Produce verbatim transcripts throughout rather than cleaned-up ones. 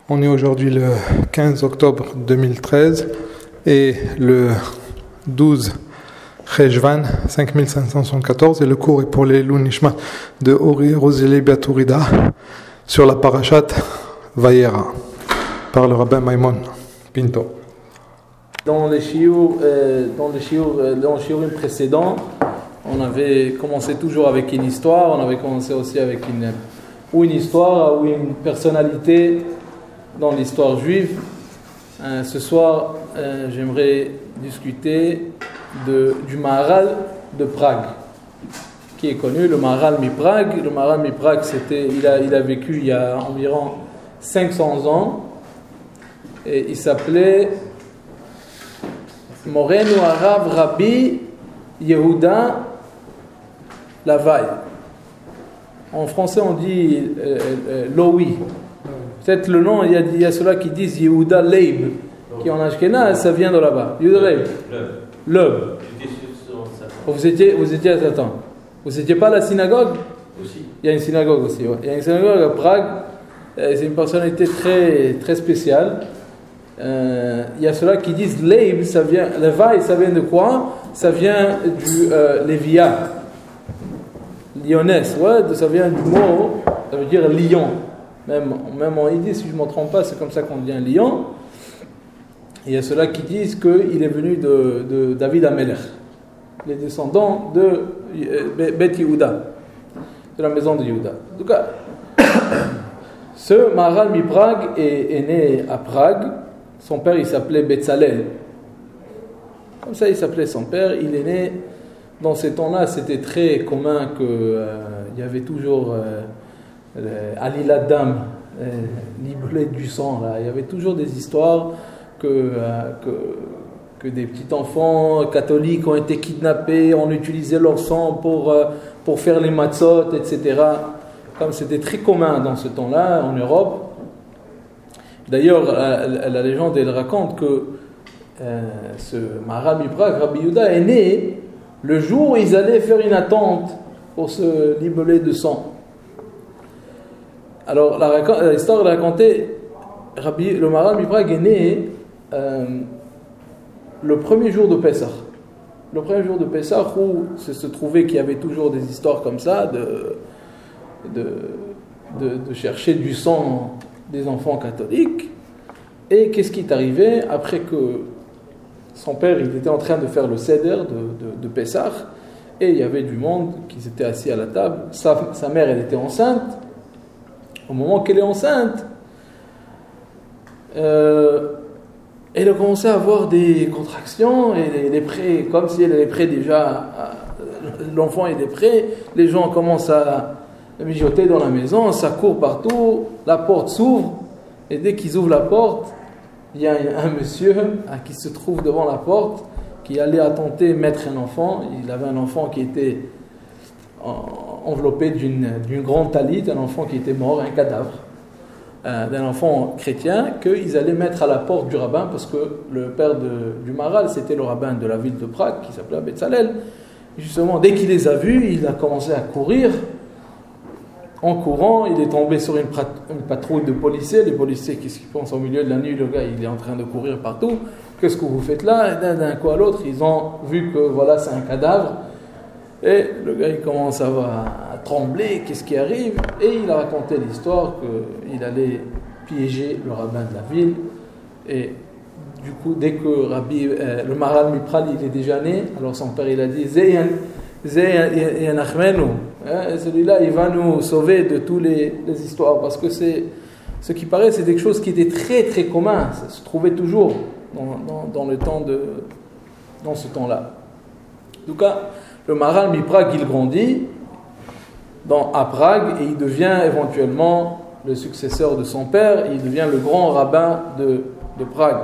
On est aujourd'hui le quinze octobre deux mille treize et le douze Cheshvan cinq mille cinq cent soixante-quatorze, et le cours est pour les Nishmat de Ori Roseli Batourida sur la parashat Vayera par le rabbin Maimon Pinto. Dans les shiur, euh, dans les shiur, euh, dans le shiurim précédent, on avait commencé toujours avec une histoire, on avait commencé aussi avec une ou une histoire ou une personnalité dans l'histoire juive. Euh, ce soir, euh, j'aimerais discuter de, du Maharal de Prague, qui est connu, le Maharal mi-Prague. Le Maharal mi-Prague, c'était, il a, il a vécu il y a environ cinq cents ans, et il s'appelait Morenu Harav Rabbi Yehuda Lavai. En français, on dit euh, euh, Loï. Peut-être le nom, il y a, il y a ceux-là qui disent Yehuda Leib, qui en Ashkenaz, ça vient de là-bas. Yehuda Leib. Leib. Vous étiez, vous étiez, attends, vous n'étiez pas à la synagogue? Aussi. Il y a une synagogue aussi, ouais. Il y a une synagogue à Prague. C'est une personnalité très, très spéciale. Euh, il y a ceux-là qui disent Leib, ça vient, Levaï, ça vient de quoi? Ça vient du euh, Lévia. Lyonnaise, ouais, ça vient du mot, ça veut dire lion. Même, même en yiddish, si je ne me trompe pas, c'est comme ça qu'on dit un lion. Il y a ceux-là qui disent qu'il est venu de, de David Amelech, les descendants de euh, Beth Yehuda, de la maison de Yehuda. En tout cas, ce Maharal mi-Prague est, est né à Prague. Son père, il s'appelait Betzalel. Comme ça, il s'appelait son père. Il est né, dans ces temps-là, c'était très commun qu'il euh, y avait toujours euh, Alila Dam, euh, libellé du sang. Là. Il y avait toujours des histoires que, euh, que, que des petits enfants catholiques ont été kidnappés, on utilisait leur sang pour, euh, pour faire les matzot, et cetera. Comme c'était très commun dans ce temps-là en Europe. D'ailleurs, la, la légende, elle raconte que euh, ce Maharal mi-Prague, Rabbi Yehuda, est né le jour où ils allaient faire une attente pour se libeller de sang. Alors, la, l'histoire est racontée, Rabbi, le Maharal mi-Prague est né euh, le premier jour de Pessah. Le premier jour de Pessah, où se, se trouvait qu'il y avait toujours des histoires comme ça, de, de, de, de chercher du sang des enfants catholiques. Et qu'est-ce qui est arrivé après que son père, il était en train de faire le seder de, de, de Pessah, et il y avait du monde qui s'était assis à la table. Sa, sa mère, elle était enceinte. Au moment qu'elle est enceinte, euh, elle a commencé à avoir des contractions, et elle est prête, comme si elle est prête déjà, à, l'enfant est prêt, les gens commencent à mijoter dans la maison, ça court partout, la porte s'ouvre, et dès qu'ils ouvrent la porte, il y a un monsieur qui se trouve devant la porte, qui allait tenter de mettre un enfant. Il avait un enfant qui était enveloppé d'une, d'une grande talit, un enfant qui était mort, un cadavre, euh, d'un enfant chrétien, qu'ils allaient mettre à la porte du rabbin, parce que le père de, du Maharal, c'était le rabbin de la ville de Prague, qui s'appelait Betzalel. Justement, dès qu'il les a vus, il a commencé à courir. En courant, il est tombé sur une, prat- une patrouille de policiers. Les policiers, qu'est-ce qu'ils pensent au milieu de la nuit? Le gars, il est en train de courir partout. Qu'est-ce que vous faites là? D'un, d'un coup à l'autre, ils ont vu que voilà, c'est un cadavre. Et le gars, il commence à, à trembler. Qu'est-ce qui arrive? Et il a raconté l'histoire qu'il allait piéger le rabbin de la ville. Et du coup, dès que Rabbi, euh, le Maharal mi-Prague, il est déjà né, alors son père, il a dit Zeyan. Hein, celui-là, il va nous sauver de toutes les, les histoires, parce que c'est, ce qui paraît, c'est quelque chose qui était très très commun, ça se trouvait toujours dans, dans, dans le temps de, dans ce temps-là. En tout cas, le Maharal mi-Prague, il grandit dans, à Prague, et il devient éventuellement le successeur de son père, il devient le grand rabbin de, de Prague.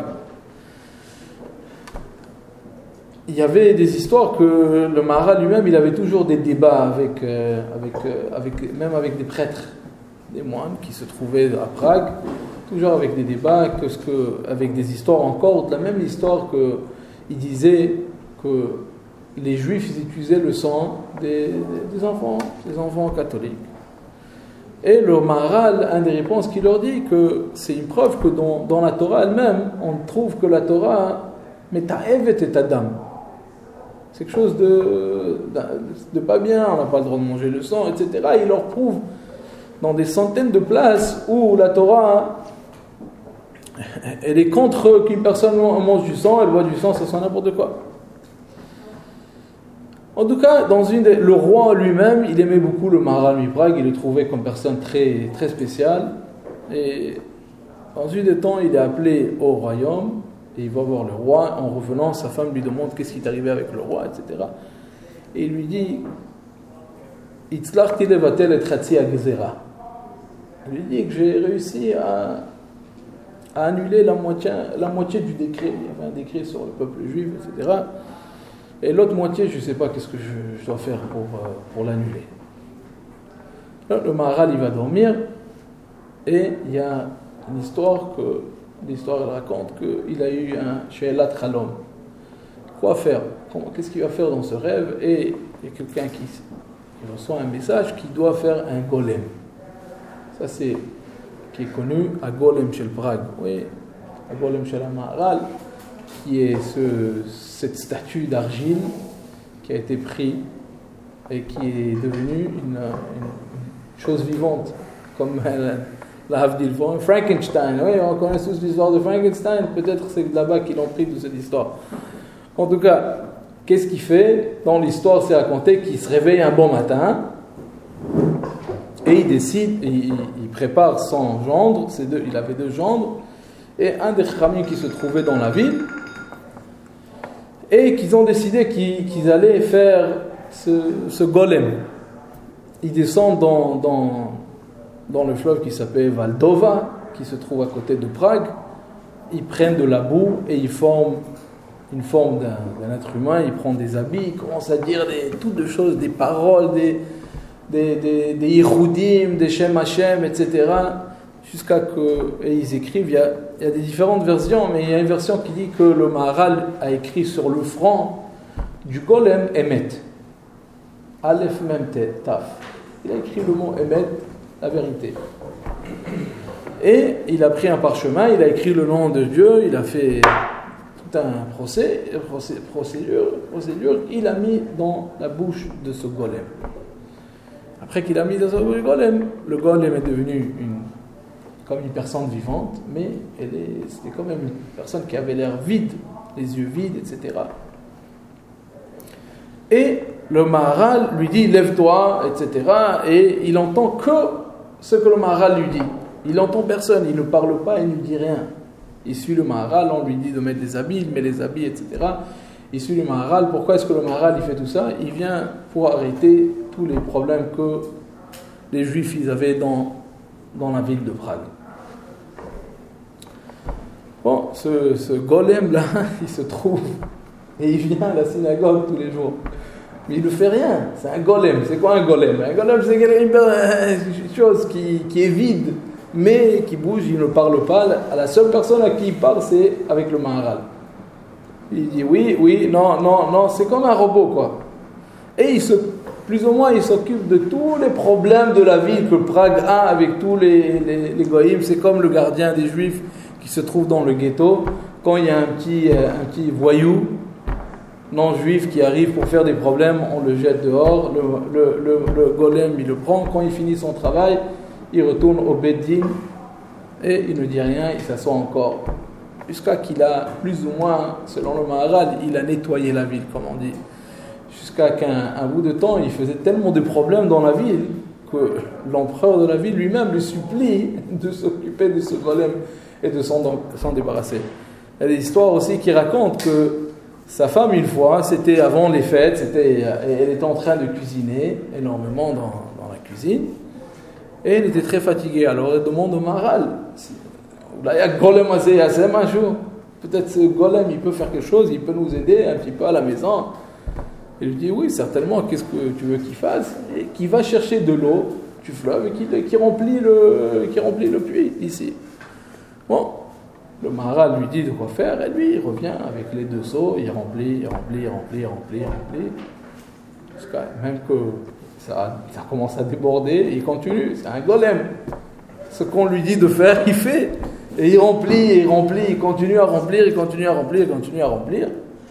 Il y avait des histoires que le Maharal lui-même, il avait toujours des débats avec, euh, avec, euh, avec, même avec des prêtres, des moines qui se trouvaient à Prague, toujours avec des débats, que ce que, avec des histoires encore, de la même histoire qu'il disait que les Juifs ils utilisaient le sang des, des enfants, des enfants catholiques. Et le Maharal, un des réponses qu'il leur dit, que c'est une preuve que dans, dans la Torah elle-même, on trouve que la Torah, meta'evet et adam. C'est quelque chose de, de, de pas bien, on n'a pas le droit de manger le sang, et cetera. Il leur prouve dans des centaines de places où la Torah, elle est contre qu'une personne mange du sang, elle boit du sang, ça sent n'importe quoi. En tout cas, dans une des, le roi lui-même, il aimait beaucoup le Maharal MiPrague, il le trouvait comme personne très, très spéciale. Et dans une des temps, il est appelé au royaume, et il va voir le roi. En revenant, sa femme lui demande qu'est-ce qui est arrivé avec le roi, et cetera. Et il lui dit, Itzlachti levatel et chatzi agzera. Il lui dit que j'ai réussi à, à annuler la moitié, la moitié du décret. Il y avait un décret sur le peuple juif, et cetera. Et l'autre moitié, je ne sais pas qu'est-ce que je, je dois faire pour, euh, pour l'annuler. Là, le Maharal, il va dormir, et il y a une histoire que l'histoire elle raconte qu'il a eu un She'elat Chalom. Quoi faire? Comment, qu'est-ce qu'il va faire dans ce rêve? Et il y a quelqu'un qui, qui reçoit un message qui doit faire un golem. Ça, c'est qui est connu à Golem chez le Prague. Oui, à Golem chez la Maharal, qui est ce, cette statue d'argile qui a été prise et qui est devenue une, une chose vivante, comme la, la Havdil. Frankenstein, oui, on connaît tous l'histoire de Frankenstein, peut-être c'est de là-bas qu'ils l'ont pris toute cette histoire. En tout cas, qu'est-ce qu'il fait? Dans l'histoire, c'est raconté qu'il se réveille un bon matin et il décide, il, il prépare son gendre, c'est deux, il avait deux gendres, et un des Chachamim qui se trouvait dans la ville, et qu'ils ont décidé qu'ils, qu'ils allaient faire ce, ce golem. Ils descendent dans, dans, dans le fleuve qui s'appelle Valdova, qui se trouve à côté de Prague. Ils prennent de la boue et ils forment une forme d'un, d'un être humain. Ils prennent des habits, ils commencent à dire des, toutes de choses, des paroles, des des des, des Yehudim, des Shem Hashem, et cetera. Jusqu'à que, et ils écrivent, il y, a, il y a des différentes versions, mais il y a une version qui dit que le Maharal a écrit sur le front du golem Emet. Aleph Mem Taf. Il a écrit le mot Emet, la vérité. Et il a pris un parchemin, il a écrit le nom de Dieu, il a fait tout un procès, procédure, procédure, il a mis dans la bouche de ce golem. Après qu'il a mis dans la bouche du golem, le golem est devenu une comme une personne vivante, mais elle est, c'était quand même une personne qui avait l'air vide, les yeux vides, et cetera. Et le Maharal lui dit, lève-toi, et cetera. Et il entend que ce que le Maharal lui dit. Il n'entend personne, il ne parle pas, il ne dit rien. Il suit le Maharal, on lui dit de mettre des habits, il met les habits, et cetera. Il suit le Maharal. Pourquoi est-ce que le Maharal il fait tout ça? Il vient pour arrêter tous les problèmes que les Juifs ils avaient dans, dans la ville de Prague. Bon, ce, ce golem-là, il se trouve, et il vient à la synagogue tous les jours. Mais il ne fait rien, c'est un golem. C'est quoi un golem? Un golem, c'est une chose qui, qui est vide, mais qui bouge, il ne parle pas. La seule personne à qui il parle, c'est avec le Maharal. Il dit oui, oui, non, non, non, c'est comme un robot, quoi. Et il se, plus ou moins, il s'occupe de tous les problèmes de la ville que Prague a avec tous les, les, les goïms. C'est comme le gardien des Juifs qui se trouve dans le ghetto. Quand il y a un petit, un petit voyou non-juif qui arrive pour faire des problèmes, on le jette dehors. Le, le, le, le golem, il le prend. Quand il finit son travail, il retourne au Beddin et il ne dit rien, il s'assoit encore. Jusqu'à qu'il a, plus ou moins, selon le Maharal, il a nettoyé la ville, comme on dit. Jusqu'à qu'un un bout de temps, il faisait tellement de problèmes dans la ville que l'empereur de la ville lui-même lui supplie de s'occuper de ce golem et de s'en, s'en débarrasser. Il y a des histoires aussi qui racontent que sa femme, une fois, c'était avant les fêtes, c'était, elle était en train de cuisiner énormément dans, dans la cuisine, et elle était très fatiguée. Alors elle demande au Maharal, peut-être ce golem, il peut faire quelque chose, il peut nous aider un petit peu à la maison. Il lui dit oui, certainement, qu'est-ce que tu veux qu'il fasse? Et qu'il va chercher de l'eau du fleuve et qu'il, qu'il, remplit le, qu'il remplit le puits ici. Bon, le Maharal lui dit de quoi faire, et lui, il revient avec les deux seaux, il remplit, il remplit, il remplit, il remplit, il remplit. Jusqu'à même que ça, ça commence à déborder et il continue. C'est un golem. Ce qu'on lui dit de faire, il fait. Et il remplit, il remplit, il continue à remplir, il continue à remplir, il continue à remplir.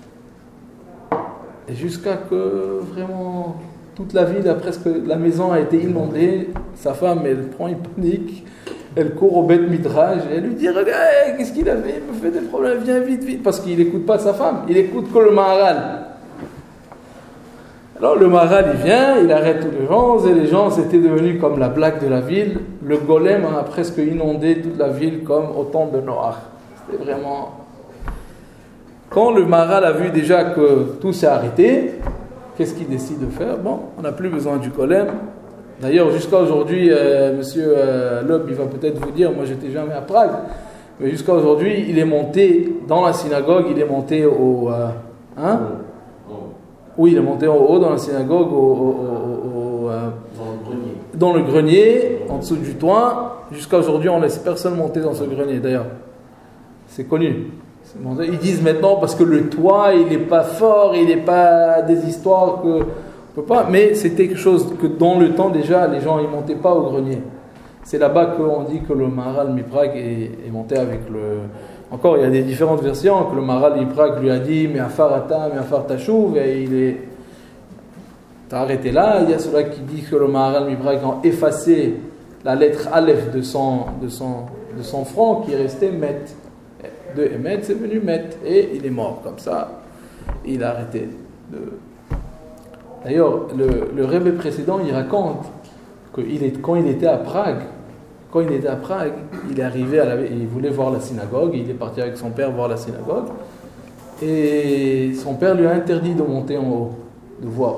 Et jusqu'à que vraiment toute la ville, presque la maison a été inondée. Sa femme, elle prend une panique. Elle court au Beth Midrash et elle lui dit, regarde, hey, qu'est-ce qu'il a fait? Il me fait des problèmes, viens vite, vite. Parce qu'il n'écoute pas sa femme, il écoute que le Maharal. Alors le Maharal, il vient, il arrête tous les gens, et les gens, c'était devenu comme la blague de la ville. Le golem a presque inondé toute la ville comme au temps de Noach. C'était vraiment... Quand le Maharal a vu déjà que tout s'est arrêté, qu'est-ce qu'il décide de faire? Bon, on n'a plus besoin du golem. D'ailleurs, jusqu'à aujourd'hui, euh, monsieur euh, Loeb, il va peut-être vous dire, moi j'étais jamais à Prague, mais jusqu'à aujourd'hui, il est monté dans la synagogue, il est monté au... Euh, hein? Oui, il est monté en haut dans la synagogue, au, au, au, au, euh, dans, le grenier. dans le grenier, en dessous du toit. Jusqu'à aujourd'hui, on ne laisse personne monter dans ce grenier, d'ailleurs. C'est connu. Ils disent maintenant, parce que le toit, il n'est pas fort, il n'est pas des histoires que... On peut pas, mais c'était quelque chose que dans le temps déjà, les gens ne montaient pas au grenier. C'est là-bas qu'on dit que le Maharal Miprag est, est monté avec le... Encore, il y a des différentes versions, que le Maharal Miprag lui a dit « Mais afar ata, mais afar tachouv » et il est... T'as arrêté là. Il y a ceux-là qui disent que le Maharal Miprag a effacé la lettre Aleph de son, de son, de son front qui restait Met. De Emet, c'est venu Met. Et il est mort comme ça. Il a arrêté de... D'ailleurs, le, le Rebbe précédent, il raconte que il est, quand il était à Prague, quand il était à Prague, il est arrivé, à la, il voulait voir la synagogue, il est parti avec son père voir la synagogue, et son père lui a interdit de monter en haut, de voir.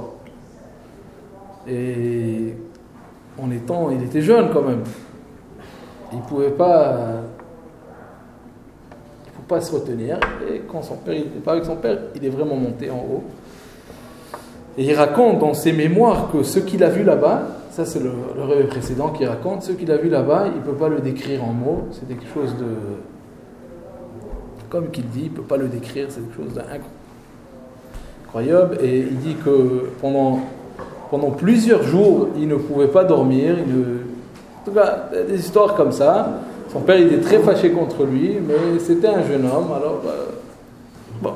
Et en étant, il était jeune quand même, il ne pouvait pas, il pouvait pas se retenir, et quand son père, il n'était pas avec son père, il est vraiment monté en haut. Et il raconte dans ses mémoires que ce qu'il a vu là-bas, ça c'est le, le rêve précédent qui raconte, ce qu'il a vu là-bas, il ne peut pas le décrire en mots, c'est quelque chose de... Comme qu'il dit, il ne peut pas le décrire, c'est quelque chose d'incroyable. Et il dit que pendant, pendant plusieurs jours, il ne pouvait pas dormir, il ne... en tout cas, des histoires comme ça. Son père il était très fâché contre lui, mais c'était un jeune homme, alors... Euh, bon.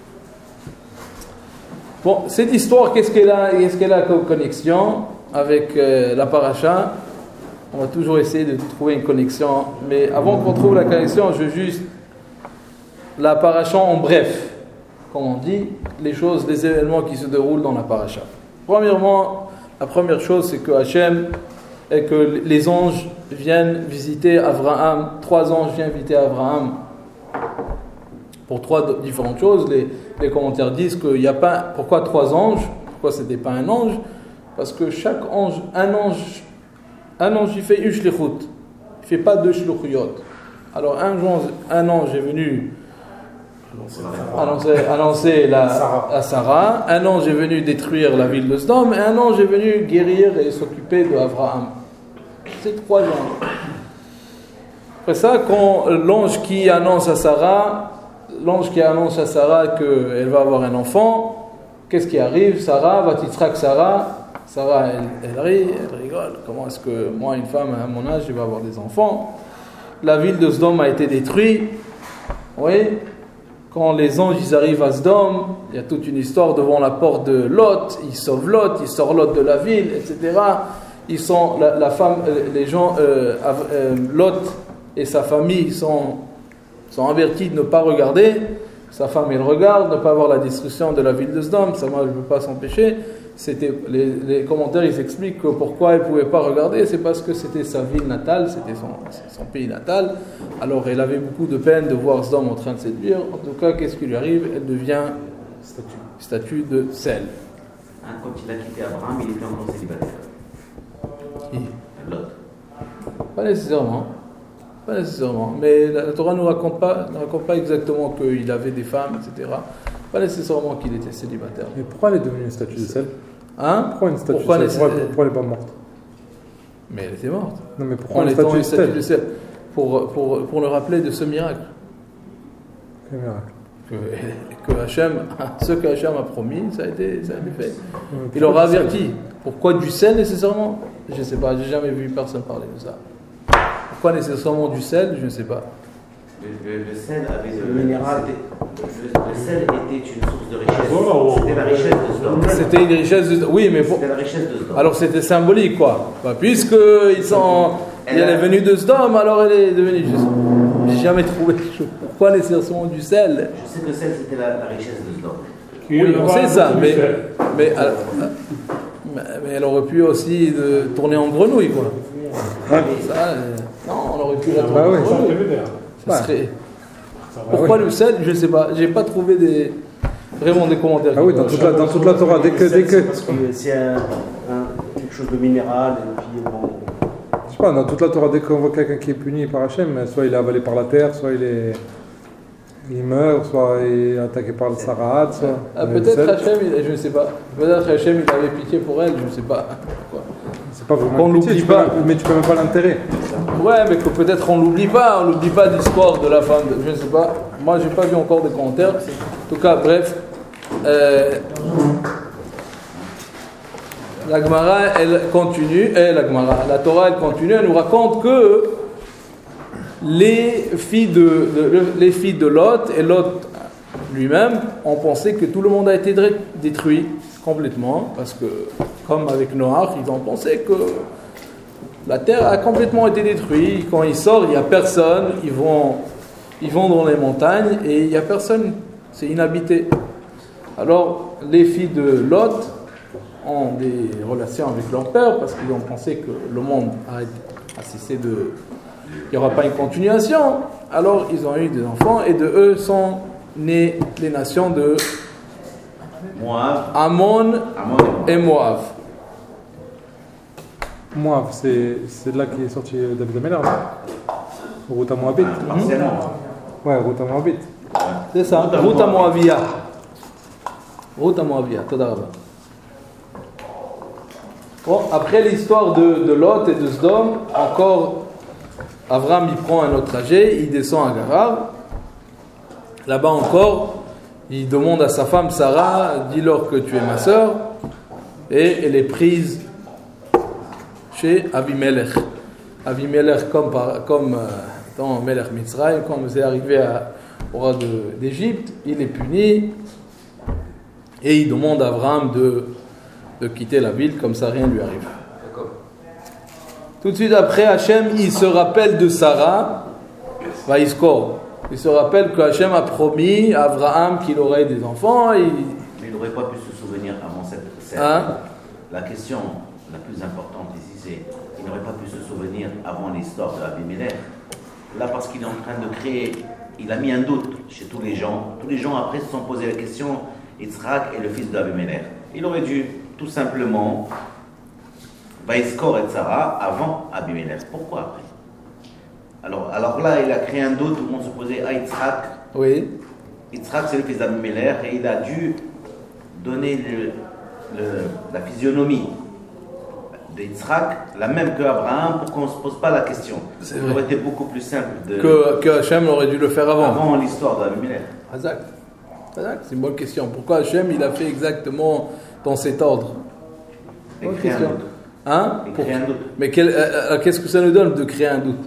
Bon, cette histoire, qu'est-ce qu'elle a, qu'est-ce qu'elle a comme connexion avec euh, la paracha? On va toujours essayer de trouver une connexion, mais avant qu'on trouve la connexion, je veux juste la paracha en bref, comme on dit, les choses, les événements qui se déroulent dans la paracha. Premièrement, la première chose, c'est que Hachem et que les anges viennent visiter Abraham, trois anges viennent visiter Abraham pour trois différentes choses. Les, les commentaires disent qu'il n'y a pas... Pourquoi trois anges? Pourquoi ce n'était pas un ange? Parce que chaque ange, un ange, un ange il fait une shlichut, il ne fait pas deux shlichuyot. Alors un ange, un ange est venu annoncer, annoncer la, à Sarah, un ange est venu détruire la ville de Sodome, et un ange est venu guérir et s'occuper d'Abraham. C'est trois anges. Après ça, quand l'ange qui annonce à Sarah, l'ange qui annonce à Sarah qu'elle va avoir un enfant, qu'est-ce qui arrive? Sarah va titrer Sarah. Sarah, elle, elle rit, elle rigole. Comment est-ce que moi, une femme à mon âge, je vais avoir des enfants? La ville de Sodome a été détruite. Oui. Quand les anges ils arrivent à Sodome, il y a toute une histoire devant la porte de Lot. Ils sauvent Lot, ils sortent Lot de la ville, et cetera. Ils sont la, la femme, les gens, euh, euh, Lot et sa famille sont sont avertis de ne pas regarder. Sa femme elle regarde, ne pas voir la destruction de la ville de Sodome. Ça, moi, je ne peux pas s'empêcher. C'était, les, les commentaires ils expliquent que pourquoi elle ne pouvait pas regarder, c'est parce que c'était sa ville natale, c'était son, son pays natal. Alors elle avait beaucoup de peine de voir Sodome en train de séduire. En tout cas, qu'est-ce qui lui arrive? Elle devient statue, statue de sel. Hein, quand il a quitté Abraham, il était encore célibataire. Qui? Lot. Pas nécessairement. Pas nécessairement. Mais la, la Torah ne nous raconte pas, ne raconte pas exactement qu'il avait des femmes, et cetera. Pas nécessairement qu'il était célibataire. Mais pourquoi elle est devenue une statue de sel? Hein? Pourquoi une statue pourquoi de sel? les... Pourquoi, pourquoi elle n'est pas morte? Mais elle était morte. Non, mais pourquoi en une étant statue, une statue de de sel? Pour, pour, pour le rappeler de ce miracle. Quel miracle? que, que Hachem, ce que Hachem a promis, ça a été, ça a été fait. Il aura averti. Pourquoi du sel nécessairement? Je ne sais pas, j'ai jamais vu personne parler de ça. Pourquoi nécessairement du sel? Je ne sais pas. Le, le, le sel avait le, le minéral. Le, le sel était une source de richesse. C'était la richesse de Sdom. C'était une richesse de oui, mais pour... C'était la richesse de Sdom. Alors c'était symbolique quoi. Bah, puisque ils sont, elle, elle est venue de Sdom, alors elle est devenue juste. J'ai jamais trouvé. Pourquoi nécessairement du sel? Je sais que le sel c'était la, la richesse de Sdom. Oui, on sait ça, mais mais, alors, mais elle aurait pu aussi de, tourner en grenouille quoi. Ouais. Ça, euh, non, on aurait pu la tourner bah en ouais, grenouille. Ça serait... Pourquoi le sel? Je ne sais pas. J'ai pas trouvé des... vraiment des commentaires. Ah oui, dans toute la, dans toute la Torah, dès que... Dès que... Parce que c'est un, un, quelque chose de minéral, et puis bon... Je sais pas, dans toute la Torah, dès qu'on voit quelqu'un qui est puni par Hachem, soit il est avalé par la terre, soit il est... il meurt, soit il est attaqué par le Sarah, soit... Ah, peut-être Hachem, il... je ne sais pas. Peut-être Hachem, il avait pitié pour elle, je ne sais pas. Quoi. C'est pas vraiment on pitié, l'oublie tu pas. peux, mais tu peux même pas l'enterrer. Ouais, mais que peut-être on l'oublie pas, on l'oublie pas d'histoire de la femme, de... je ne sais pas. Moi, j'ai pas vu encore de commentaires. En tout cas, bref. Euh... La Gemara, elle continue, et la Gemara, la Torah, elle continue, elle nous raconte que les filles de, de, les filles de Lot et Lot lui-même ont pensé que tout le monde a été détruit complètement, parce que, comme avec Noach, ils ont pensé que la terre a complètement été détruite. Quand ils sortent, il n'y a personne, ils vont, ils vont dans les montagnes et il n'y a personne, c'est inhabité. Alors, les filles de Lot ont des relations avec leur père parce qu'ils ont pensé que le monde a, a cessé de... Il n'y aura pas une continuation. Alors, ils ont eu des enfants et de eux sont nées les nations de Moab, Ammon Ammon et Moab. Moab, c'est, c'est de là qu'est sorti David Améler, non? Route à Moabit. partiellement. Ouais, route à Moabit. C'est ça, Route à Moabia. Route à Moabia, Todarabah. Bon, après l'histoire de, de Lot et de Sdom, encore, Avram il prend un autre trajet, il descend à Garar. Là-bas encore, il demande à sa femme Sarah, dis-leur que tu es ma sœur, et elle est prise chez Abimelech. Abimelech comme, par, comme euh, dans Melech Mitzrayim, comme c'est arrivé à, au roi de, d'Égypte, il est puni et il demande à Abraham de, de quitter la ville, comme ça rien ne lui arrive. Tout de suite après, Hachem, il se rappelle de Sarah, Vaïskor. Il se rappelle que Hachem a promis à Abraham qu'il aurait des enfants. Et... Mais il n'aurait pas pu se souvenir avant cette scène. Hein? La question la plus importante ici, c'est qu'il n'aurait pas pu se souvenir avant l'histoire de Abimelech. Là, parce qu'il est en train de créer, il a mis un doute chez tous les gens. Tous les gens après se sont posé la question, Yitzhak est le fils d'Abimelech. Il aurait dû tout simplement Vaïskor et Sarah avant Abimelech. Pourquoi après? Alors, alors là, il a créé un doute, tout le monde se posait, ah, Yitzhak, Oui. Yitzhak c'est le fils d'Abimelech et il a dû donner le, le, la physionomie de Yitzhak, la même que Abraham, pour qu'on ne se pose pas la question. Ça aurait été beaucoup plus simple de, que, que Hachem aurait dû le faire avant. Avant l'histoire d'Abimelech. Exact. Exact. C'est une bonne question. Pourquoi Hachem il a fait exactement dans cet ordre? Et Bonne créer un question. doute. Hein? Et Pour... créer un doute. Mais quel, euh, qu'est-ce que ça nous donne de créer un doute?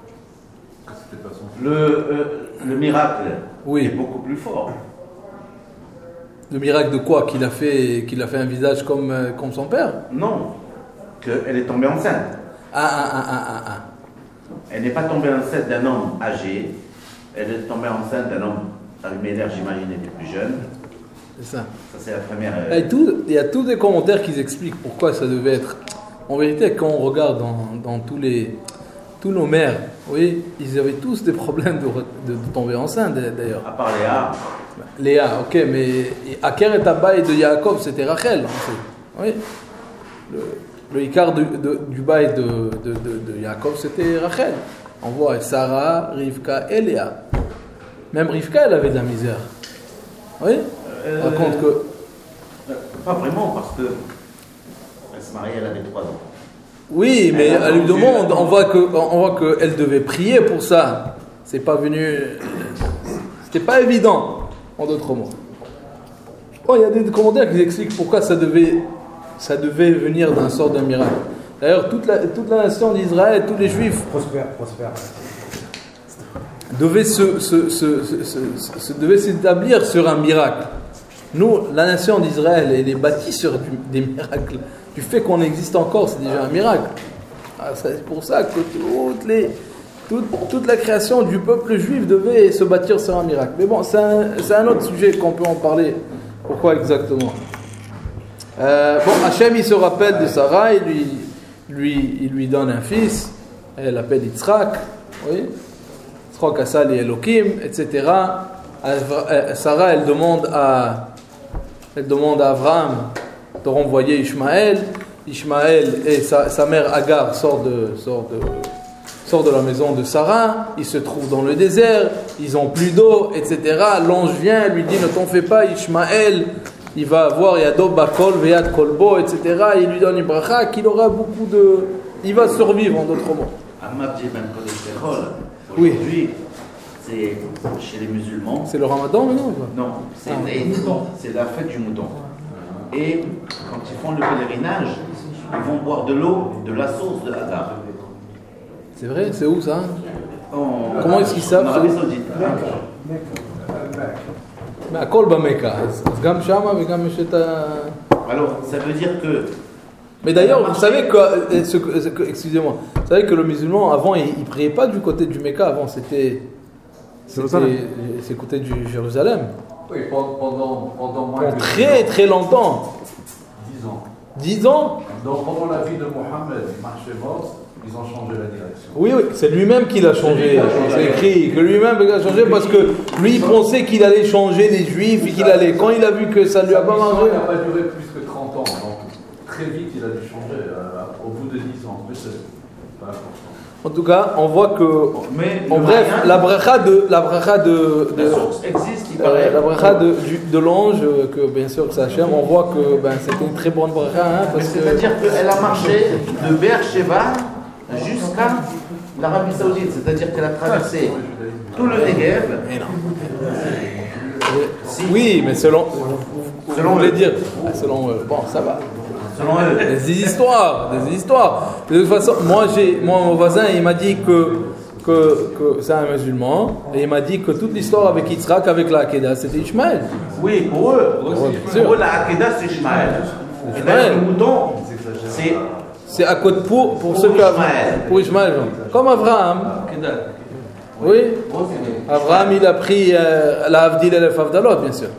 Le, euh, le miracle Oui. est beaucoup plus fort. Le miracle de quoi? Qu'il a fait, qu'il a fait un visage comme, euh, comme son père? Non, qu'elle est tombée enceinte. Ah, ah, ah, ah, ah, ah. Elle n'est pas tombée enceinte d'un homme âgé, elle est tombée enceinte d'un homme, Abimelech, j'imagine, était plus jeune. C'est ça. Ça, c'est la première. Euh... Et tout, il y a tous des commentaires qui expliquent pourquoi ça devait être. En vérité, quand on regarde dans, dans tous les. Tous nos mères, oui, ils avaient tous des problèmes de, de, de tomber enceinte d'ailleurs. À part Léa. Léa, ok, mais Aker et Tabaï de Yaakov, c'était Rachel, en fait. Oui. Le, le Icar du, de, du bail de, de, de, de Yaakov, c'était Rachel. On voit Sarah, Rivka et Léa. Même Rivka, elle avait de la misère. Oui. Euh, On raconte que. Pas vraiment, parce que elle se mariait, elle avait trois ans. Oui, mais elle, elle lui demande, on voit que, on voit qu'elle devait prier pour ça. C'est pas venu, c'était pas évident. en d'autres mots. Bon, il y a des commentaires qui expliquent pourquoi ça devait, ça devait venir d'un sort d'un miracle. D'ailleurs, toute la, toute la nation d'Israël, tous les Juifs, Prospère, prospère. devaient se, se, se, se, se, se devaient s'établir sur un miracle. Nous, la nation d'Israël, elle est bâtie sur du, des miracles. Du fait qu'on existe encore, c'est déjà un miracle. Ah, c'est pour ça que toutes les, toute, toute la création du peuple juif devait se bâtir sur un miracle. Mais bon, c'est un, c'est un autre sujet qu'on peut en parler. Pourquoi exactement? euh, Bon, Hachem, il se rappelle de Sarah, il lui, lui, il lui donne un fils, elle l'appelle Yitzhak, oui, Yitzhak Asal et Elohim, et cetera. Sarah, elle demande à, elle demande à Abraham de renvoyer Ishmaël. Ishmaël et sa, sa mère Agar sortent de, sort de, sort de la maison de Sarah, ils se trouvent dans le désert, ils n'ont plus d'eau, et cetera. L'ange vient, lui dit ne t'en fais pas, Ishmaël, il va avoir Yado Bakol, Veyad Kolbo, et cetera. Il lui donne une bracha qu'il aura beaucoup de. Il va survivre en d'autres mots. Oui. Aujourd'hui, c'est chez les musulmans. C'est le ramadan maintenant? Non, c'est ah. c'est la fête du mouton. Et quand ils font le pèlerinage, ils vont boire de l'eau, de la sauce de Hadar. C'est vrai? C'est où ça? En, Comment est-ce qu'ils savent? En Arabie Saoudite. Mais à Kolba Mecca, Gam Shama et Gam Mesheta. Alors, ça veut dire que. Mais d'ailleurs, vous savez que, ce, ce, excusez-moi, vous savez que le musulman avant, il, il priait pas du côté du Mecca. Avant, c'était, c'était, c'est côté du Jérusalem. Oui, pendant, pendant moins Pendant très très longtemps. Dix ans. Dix ans. Donc pendant la vie de Mohammed, marché mort, ils ont changé la direction. Oui, oui, c'est lui-même qui l'a changé. C'est écrit que lui-même l'a changé parce que lui il pensait qu'il allait changer les Juifs et qu'il allait. Quand il a vu que ça lui a pas marché. Il n'a pas duré plus que trente ans, donc très vite il a dû changer euh, au bout de dix ans. Mais c'est pas important. En tout cas, on voit que, mais en bref, moyen, la bracha de, la bracha de, de la source existe, il euh, paraît. La bracha de, de l'ange, que bien sûr que ça Hachem, on voit que ben, c'était une très bonne bracha, hein, parce que. C'est-à-dire qu'elle a marché de Beersheba jusqu'à l'Arabie Saoudite, c'est-à-dire qu'elle a traversé tout le Negev. Mais non. Si. Oui, mais selon, selon vous voulez dire, selon eux, bon, ça va. Selon eux. Des histoires, des histoires. De toute façon, moi, j'ai, moi mon voisin, il m'a dit que, que, que c'est un musulman, et il m'a dit que toute l'histoire avec Yitzhak, avec la Hakeda, c'était Ishmaël. Oui, pour eux. Pour eux, pour eux la Hakeda, c'est Ishmaël. Et d'ailleurs, le mouton, c'est. C'est à côté pour, pour, pour ceux qui pour Ishmaël. Comme Abraham. Oui. Abraham, il a pris euh, la Avdil et la Favdalot, bien sûr.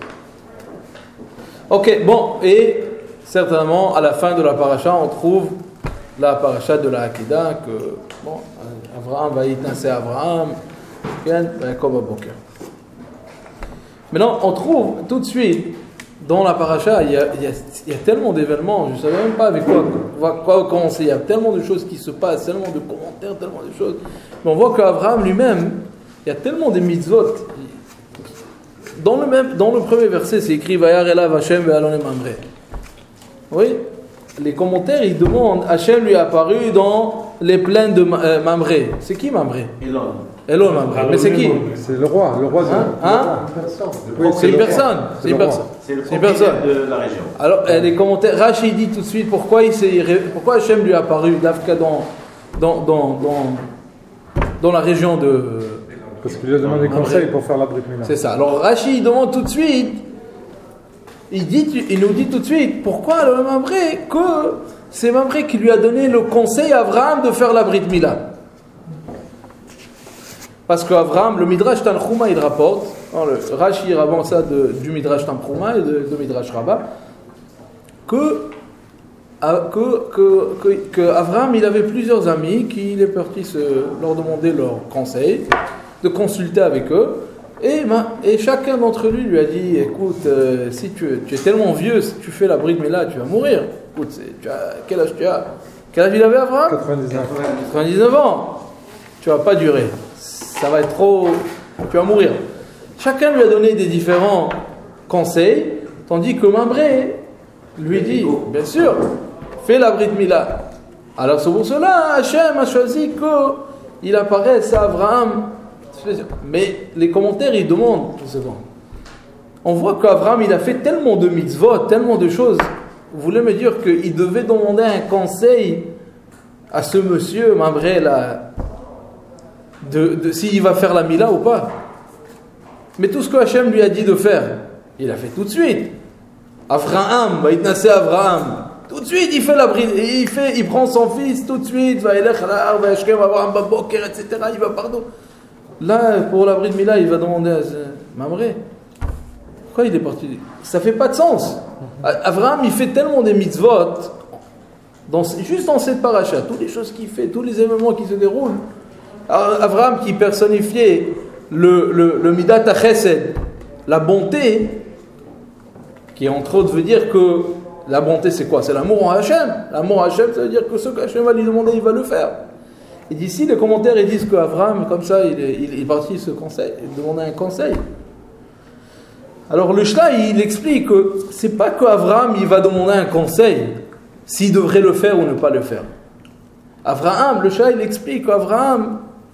Ok, bon, et. Certainement, à la fin de la paracha, on trouve la paracha de la Hakeda que, bon, Abraham va y étincer Abraham, comme à Boker. Maintenant, on trouve tout de suite, dans la paracha, il y a, il y a, il y a tellement d'événements, je ne savais même pas avec quoi, quoi commencer, il y a tellement de choses qui se passent, tellement de commentaires, tellement de choses. Mais on voit qu'Abraham lui-même, il y a tellement de mitzvot. Dans le, même, dans le premier verset, c'est écrit « Vayar elav Hashem ve'alonem amre ». Oui, les commentaires, ils demandent, Hachem lui est apparu dans les plaines de euh, Mamré. C'est qui Mamré? Elon. Elon Mamré. Mais c'est qui? C'est le roi, le roi de hein? Hein? Oui, c'est, c'est une personne. C'est, c'est une personne. C'est le c'est personne de la région. Alors, euh, les commentaires, Rashi dit tout de suite pourquoi, il s'est, pourquoi Hachem lui est apparu d'Afka dans, dans, dans, dans, dans la région de. Parce qu'il lui a demandé conseil pour faire la Brit Mila. C'est ça. Alors, Rashi demande tout de suite. Il, dit, il nous dit tout de suite pourquoi le Mamré, que c'est Mamré qui lui a donné le conseil à Abraham de faire la Brit Mila. Parce qu'Abraham, le Midrash Tanchuma, il rapporte, non, le Rashi rapporte ça de, du Midrash Tanchuma et de, de Midrash Rabbah, que, que, que, que, que Abraham, il avait plusieurs amis qui il est parti se, leur demander leur conseil, de consulter avec eux. Et, et chacun d'entre eux lui a dit, écoute, euh, si tu, tu es tellement vieux, si tu fais la Brit Mila, tu vas mourir. Écoute, tu as, quel âge tu as? Quel âge il avait Abraham? quatre-vingt-dix-neuf. quatre-vingt-dix-neuf ans. Tu vas pas durer. Ça va être trop... Tu vas mourir. Chacun lui a donné des différents conseils, tandis que Mamré lui dit, bien sûr, fais la Brit Mila. Alors c'est pour cela, Hachem a choisi qu'il apparaisse à Abraham. Mais les commentaires, ils demandent, on voit qu'Abraham, il a fait tellement de mitzvot, tellement de choses. Vous voulez me dire qu'il devait demander un conseil à ce monsieur, Mamré, là, de, de, s'il va faire la Mila ou pas. Mais tout ce que Hachem lui a dit de faire, il a fait tout de suite. Abraham, va itnasser Abraham. Tout de suite, il fait la bride, il fait, il prend son fils tout de suite, va aller à va Hachem, va voir un baboker, et cetera. Il va pardon. Là, pour la bride Mila, il va demander à Mamré. Pourquoi il est parti? Ça fait pas de sens. Abraham, il fait tellement des mitzvot, dans, juste dans cette paracha, toutes les choses qu'il fait, tous les événements qui se déroulent. Abraham qui personnifiait le, le, le midat ha-chesed, la bonté, qui entre autres veut dire que la bonté c'est quoi? C'est l'amour en Hachem. L'amour en Hachem, ça veut dire que ce qu'Hachem va lui demander, il va le faire. Et d'ici, les commentaires ils disent qu'Abraham, comme ça, il est, il est parti se conseil, il demandait un conseil. Alors le Shla, il explique que c'est pas qu'Abraham il va demander un conseil s'il devrait le faire ou ne pas le faire. Abraham, le Shla, il explique qu'Abraham,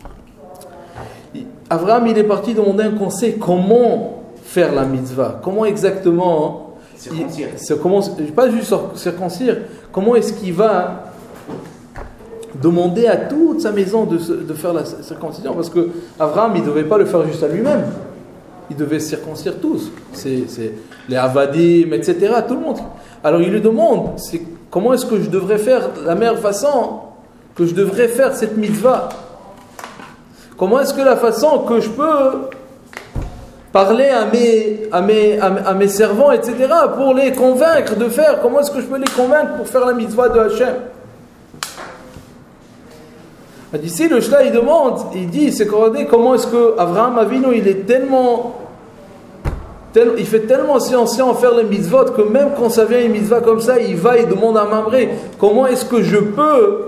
Abraham il est parti demander un conseil comment faire la mitzvah, comment exactement circoncire. Il, comment, pas juste circoncire, comment est-ce qu'il va demander à toute sa maison de, de faire la circoncision, parce que Abraham il ne devait pas le faire juste à lui-même. Il devait circoncire tous, c'est, c'est les avadim, et cetera. Tout le monde. Alors il lui demande, c'est, comment est-ce que je devrais faire la meilleure façon que je devrais faire cette mitzvah? Comment est-ce que la façon que je peux parler à mes, à mes, à mes, à mes servants, et cetera, pour les convaincre de faire, comment est-ce que je peux les convaincre pour faire la mitzvah de Hachem? Ici, le Shla, il demande, il dit, c'est comment est-ce que Abraham Avinu, il est tellement, tel, il fait tellement sciencieux en faire les mitzvot que même quand ça vient une mitzvah comme ça, il va et demande à Mamré, comment est-ce que je peux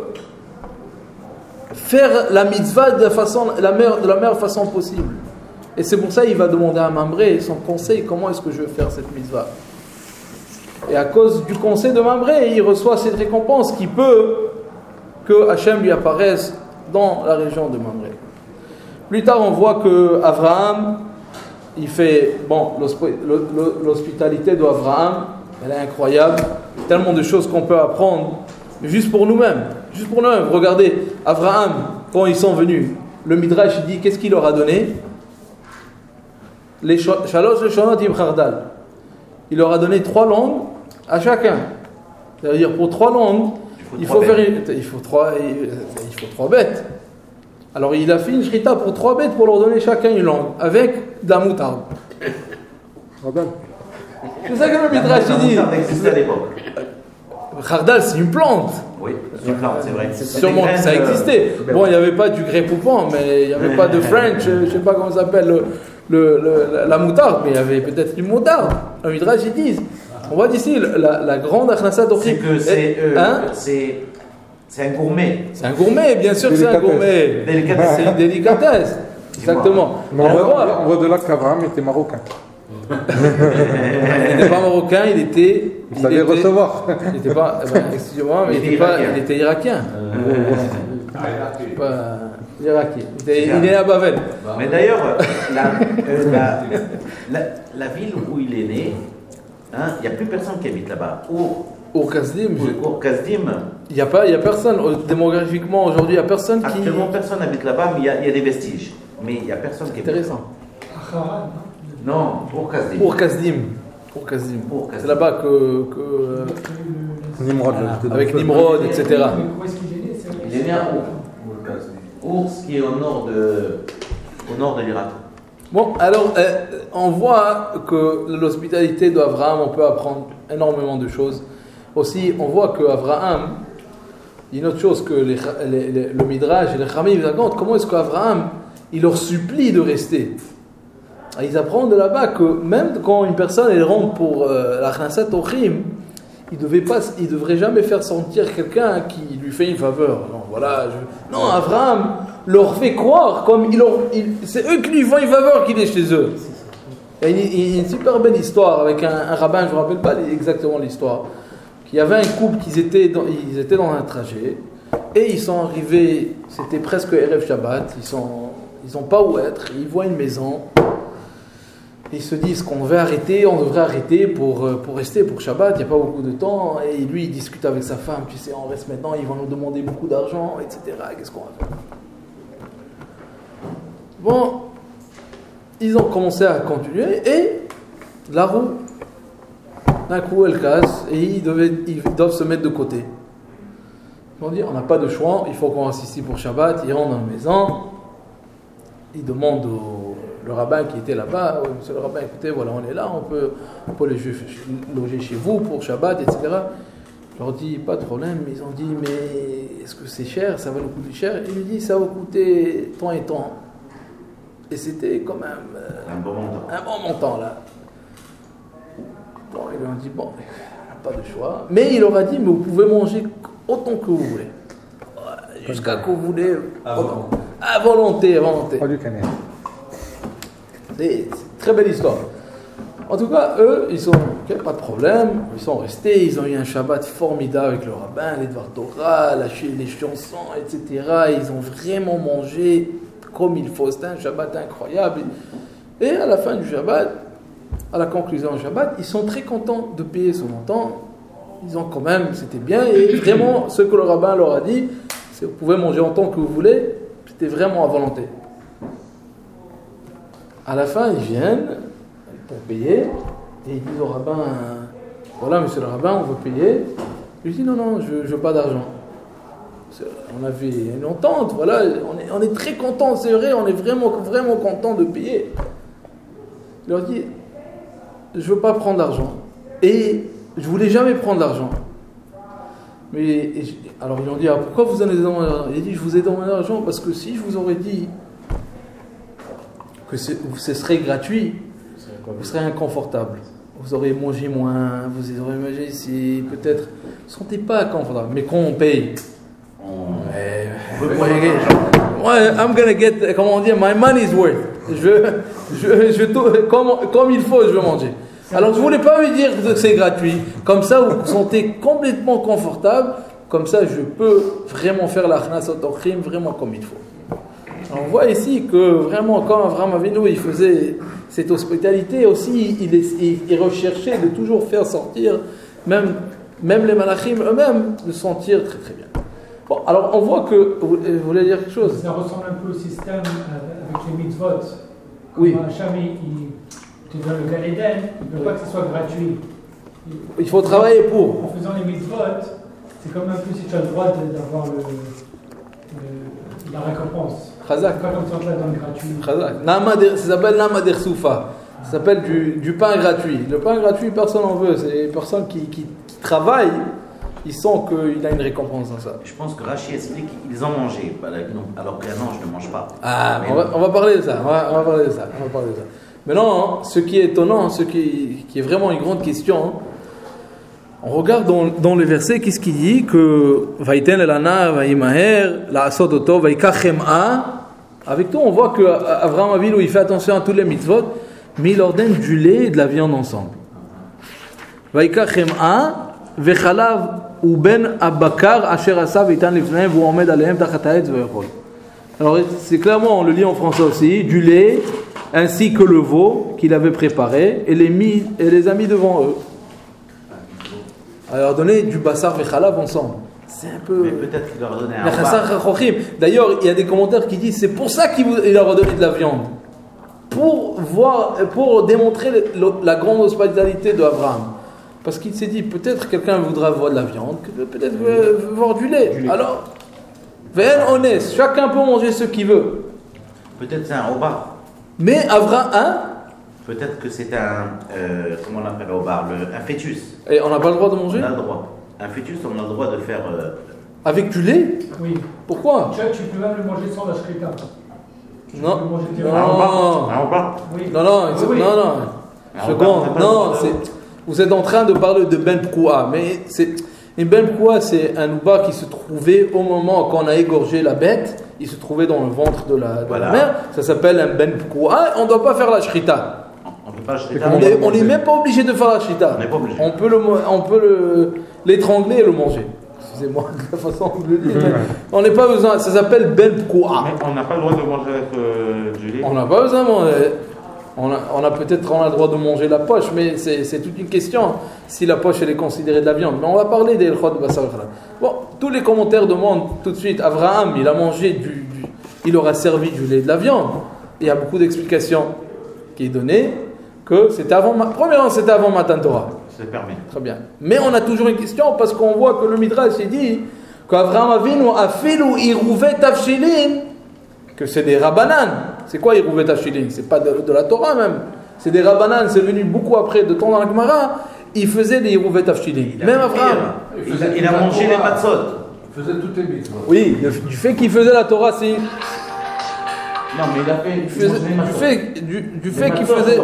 faire la mitzvah de la, façon, la meilleure, de la meilleure façon possible. Et c'est pour ça qu'il va demander à Mamré son conseil, comment est-ce que je vais faire cette mitzvah. Et à cause du conseil de Mamré, il reçoit cette récompense qui peut que Hachem lui apparaisse dans la région de Mamré. Plus tard, on voit que Abraham, il fait, bon, l'hospitalité d'Abraham, elle est incroyable, tellement de choses qu'on peut apprendre, juste pour nous-mêmes, juste pour nous-mêmes. Regardez, Abraham, quand ils sont venus, le Midrash il dit, qu'est-ce qu'il leur a donné? Les shalosh leshonot im chardal. Il leur a donné trois langues à chacun. C'est-à-dire pour trois langues, il faut, il faut faire une, il faut trois il, il faut trois bêtes. Alors il a fait une shrita pour trois bêtes pour leur donner chacun une langue avec de la moutarde. C'est ça que le Midrash dit. La moutarde existait à l'époque. Khardal, c'est une plante. Oui, c'est une plante, c'est vrai. Sûrement que ça existait. Bon, il n'y avait pas du grès poupon, mais il n'y avait pas de French, je ne sais pas comment ça s'appelle, le, le, le, la moutarde, mais il y avait peut-être une moutarde. Le Midrash, ils disent. On voit d'ici la, la grande achnasa d'Ochim. C'est que c'est, euh, hein? c'est, c'est un gourmet. C'est un gourmet, bien sûr que c'est un gourmet. Délicatesse. C'est une délicatesse. Exactement. Mais on, voit, on voit de là qu'Abraham était marocain. Il n'était pas marocain, il était. Il savait recevoir. Il n'était pas. Ben, excusez-moi, mais il, il, était pas, il était irakien. Euh, pas irakien. Il, était, il est à Bavel. Mais d'ailleurs, la, euh, la, la, la ville où il est né, il hein, n'y a plus personne qui habite là-bas. Au Kasdim, Au Kasdim. Il n'y a, a personne. Démographiquement, aujourd'hui, il n'y a personne qui. Actuellement, personne n'habite là-bas, mais il y, y a des vestiges. Mais il n'y a personne qui habite. Intéressant. Non, pour Kasdim. Pour Kasdim. Pour Kasdim. C'est là-bas que. que Nimrod. Ah, avec Nimrod, et cetera. Il est né à Our. Our, qui est au nord de, au nord de l'Irak. Bon, alors, euh, on voit que l'hospitalité d'Abraham, on peut apprendre énormément de choses. Aussi, on voit qu'Abraham, il y a une autre chose que les, les, les, le Midrash et les Chamim ils racontent, comment est-ce qu'Abraham, il leur supplie de rester. Ils apprennent de là-bas que même quand une personne elle rentre pour euh, la Khnasat Ochim, il ne devrait jamais faire sentir quelqu'un qui lui fait une faveur. Non, voilà, je... non Abraham leur fait croire comme il leur, il, c'est eux qui lui font une faveur qu'il est chez eux. Et il y a une super belle histoire avec un, un rabbin, je ne me rappelle pas exactement l'histoire. Il y avait un couple qui étaient dans, ils étaient dans un trajet et ils sont arrivés, c'était presque Erev Shabbat, ils sont, ils n'ont pas où être, ils voient une maison. ils se disent qu'on devrait arrêter, on devrait arrêter pour, pour rester pour Shabbat, il n'y a pas beaucoup de temps. Et lui, il discute avec sa femme, tu sais, on reste maintenant, ils vont nous demander beaucoup d'argent, et cetera. Qu'est-ce qu'on va faire? Bon, ils ont commencé à continuer et la roue, d'un coup, elle casse et ils, devaient, ils doivent se mettre de côté. Ils vont dire, on n'a pas de choix, il faut qu'on reste ici pour Shabbat. Ils rentrent dans la maison, ils demandent au le rabbin qui était là-bas, oh, monsieur le rabbin, écoutez, voilà, on est là, on peut, on peut les loger chez vous pour Shabbat, et cetera. Je leur dis, pas de problème. Ils ont dit, mais est-ce que c'est cher? Ça va nous coûter cher? Il lui dit, ça va coûter tant et tant. Et c'était quand même euh, un bon montant. Un bon montant, là. Bon, ils lui ont dit, bon, on n'a pas de choix. Mais il leur a dit, mais vous pouvez manger autant que vous voulez. Jusqu'à que vous voulez. À, autant. à volonté, à volonté. Pas du canard. C'est une très belle histoire. En tout cas, eux, ils sont, okay, pas de problème, ils sont restés, ils ont eu un Shabbat formidable avec le rabbin, les Dvar Torah, les chansons, et cetera. Ils ont vraiment mangé comme il faut. C'était un Shabbat incroyable. Et à la fin du Shabbat, à la conclusion du Shabbat, ils sont très contents de payer ce montant. Ils ont quand même, c'était bien. Et vraiment, ce que le rabbin leur a dit, c'est vous pouvez manger autant que vous voulez, c'était vraiment à volonté. À la fin, ils viennent pour payer et ils disent au rabbin, voilà monsieur le rabbin, on veut payer. Je dis non, non, je ne veux pas d'argent. On avait une entente, voilà, on est, on est très content, c'est vrai, on est vraiment, vraiment content de payer. Je leur dis, je ne veux pas prendre d'argent. Et je ne voulais jamais prendre d'argent. Mais, et, alors ils ont dit, ah, pourquoi vous en avez demandé d'argent? Il a dit, je vous ai demandé d'argent parce que si je vous aurais dit que ce serait gratuit, vous serez inconfortable. Vous aurez mangé moins, vous aurez mangé ici, peut-être. Vous ne sentez pas confortable. Mais quand on paye, on... ouais, ouais, I'm gonna get, comment on dit, my money's worth. Je, je, je, comme, comme il faut, je veux manger. Alors je ne voulais pas lui dire que c'est gratuit. Comme ça, vous vous sentez complètement confortable. Comme ça, je peux vraiment faire la chnas otochim vraiment comme il faut. Alors, on voit ici que vraiment, quand Avraham Avinu il faisait cette hospitalité aussi, il, il, il recherchait de toujours faire sortir, même, même les malachim eux-mêmes, de sentir très très bien. Bon, alors on voit que. Vous, vous voulez dire quelque chose? Ça ressemble un peu au système avec les mitzvot. Oui. Hacham, il te donne le Gan Eden, il ne veut pas que ce soit gratuit. Il faut travailler pour. En faisant les mitzvot, c'est comme un peu si tu as le droit d'avoir le, le, la récompense. Chazak. C'est pas comme si on te la donne gratuit. Chazak. Ça s'appelle Nama d'Ersoufa. Ça s'appelle du, du pain gratuit. Le pain gratuit, personne n'en veut. C'est les personnes qui, qui, qui travaillent, ils sentent qu'il a une récompense dans ça. Je pense que Rachi explique qu'ils ont mangé, alors qu'un ange ne mange pas. Ah, on va, on va parler de ça. On va, on va parler de ça. On va parler de ça. Maintenant, ce qui est étonnant, ce qui, qui est vraiment une grande question, on regarde dans, dans les versets, qu'est-ce qu'il dit que Vaïten elana, Vaïmaher, la asodoto, Vaïkachem'a. Avec tout, on voit que Avraham Avinu, il fait attention à tous les mitzvot, mais il ordonne du lait et de la viande ensemble. Vaïkachem'a, Vechalav ou ben abakar, asher asa veitan lifnehem, vous omed alehem tachat haetz ve'echol. Alors, c'est clairement, on le lit en français aussi, du lait, ainsi que le veau qu'il avait préparé, et les, mis, et les a mis devant eux. Alors, donner du bassar vechalav ensemble. C'est un peu. Mais peut-être qu'il leur a donné un repas. D'ailleurs, il y a des commentaires qui disent c'est pour ça qu'il leur a donné de la viande. Pour, voir, pour démontrer le, le, la grande hospitalité d'Abraham. Parce qu'il s'est dit peut-être quelqu'un voudra voir de la viande, peut-être veut voir du lait. Du lait. Alors, veille honnête, chacun peut manger ce qu'il veut. Peut-être c'est un repas. Mais Abraham, hein? Peut-être que c'est un, euh, comment on appelle au bar, le, un fœtus. Et on n'a pas le droit de manger? On a le droit. Un fœtus, on a le droit de faire. Euh... Avec du lait? Oui. Pourquoi? Tu, tu peux même le manger sans la shrita. Non. Non. Un repas. Un repas. Oui. Non, non, ah, oui. non, non. Un Second, repas, non, c'est. Vous êtes en train de parler de Ben Pkoua, mais c'est. Une Ben Pkoua, c'est un ouba qui se trouvait au moment quand on a égorgé la bête, il se trouvait dans le ventre de la, de voilà. la mère. Ça s'appelle un Ben Pkoua. On ne doit pas faire la shrita. On peut pas la shrita. On n'est même pas obligé de faire la shrita. On n'est pas obligé. On peut, le, on peut le, l'étrangler et le manger. Excusez-moi de la façon de le dire. On n'est pas besoin. Ça s'appelle Ben Pkoua. Mais on n'a pas le droit de manger avec euh, du lait. On n'a pas besoin de manger. On a, on a peut-être on a le droit de manger la poche, mais c'est, c'est toute une question si la poche elle est considérée de la viande. Mais on va parler des Elchot de Basar Khalaf. Bon, tous les commentaires demandent tout de suite, Abraham, il a mangé du, du il aura servi du lait et de la viande. Il y a beaucoup d'explications qui est données que c'était avant, premièrement c'était avant Matan Torah. C'est permis. Très bien. Mais on a toujours une question parce qu'on voit que le Midrash il dit qu'Avraham Avinu a filou irouvet tafshilin, que c'est des rabbanan. C'est quoi irouvet tafshilin? C'est pas de, de la Torah même. C'est des rabbanan, c'est venu beaucoup après de temps dans la Gemara. Il faisait des irouvet tafshilin. Même Avraham. Il, il, a, il a mangé les matzot. Il faisait toutes les mitzvot. Oui, du fait qu'il faisait la Torah, c'est. Non, mais il a fait. Du fait, du fait, du, du fait qu'il faisait.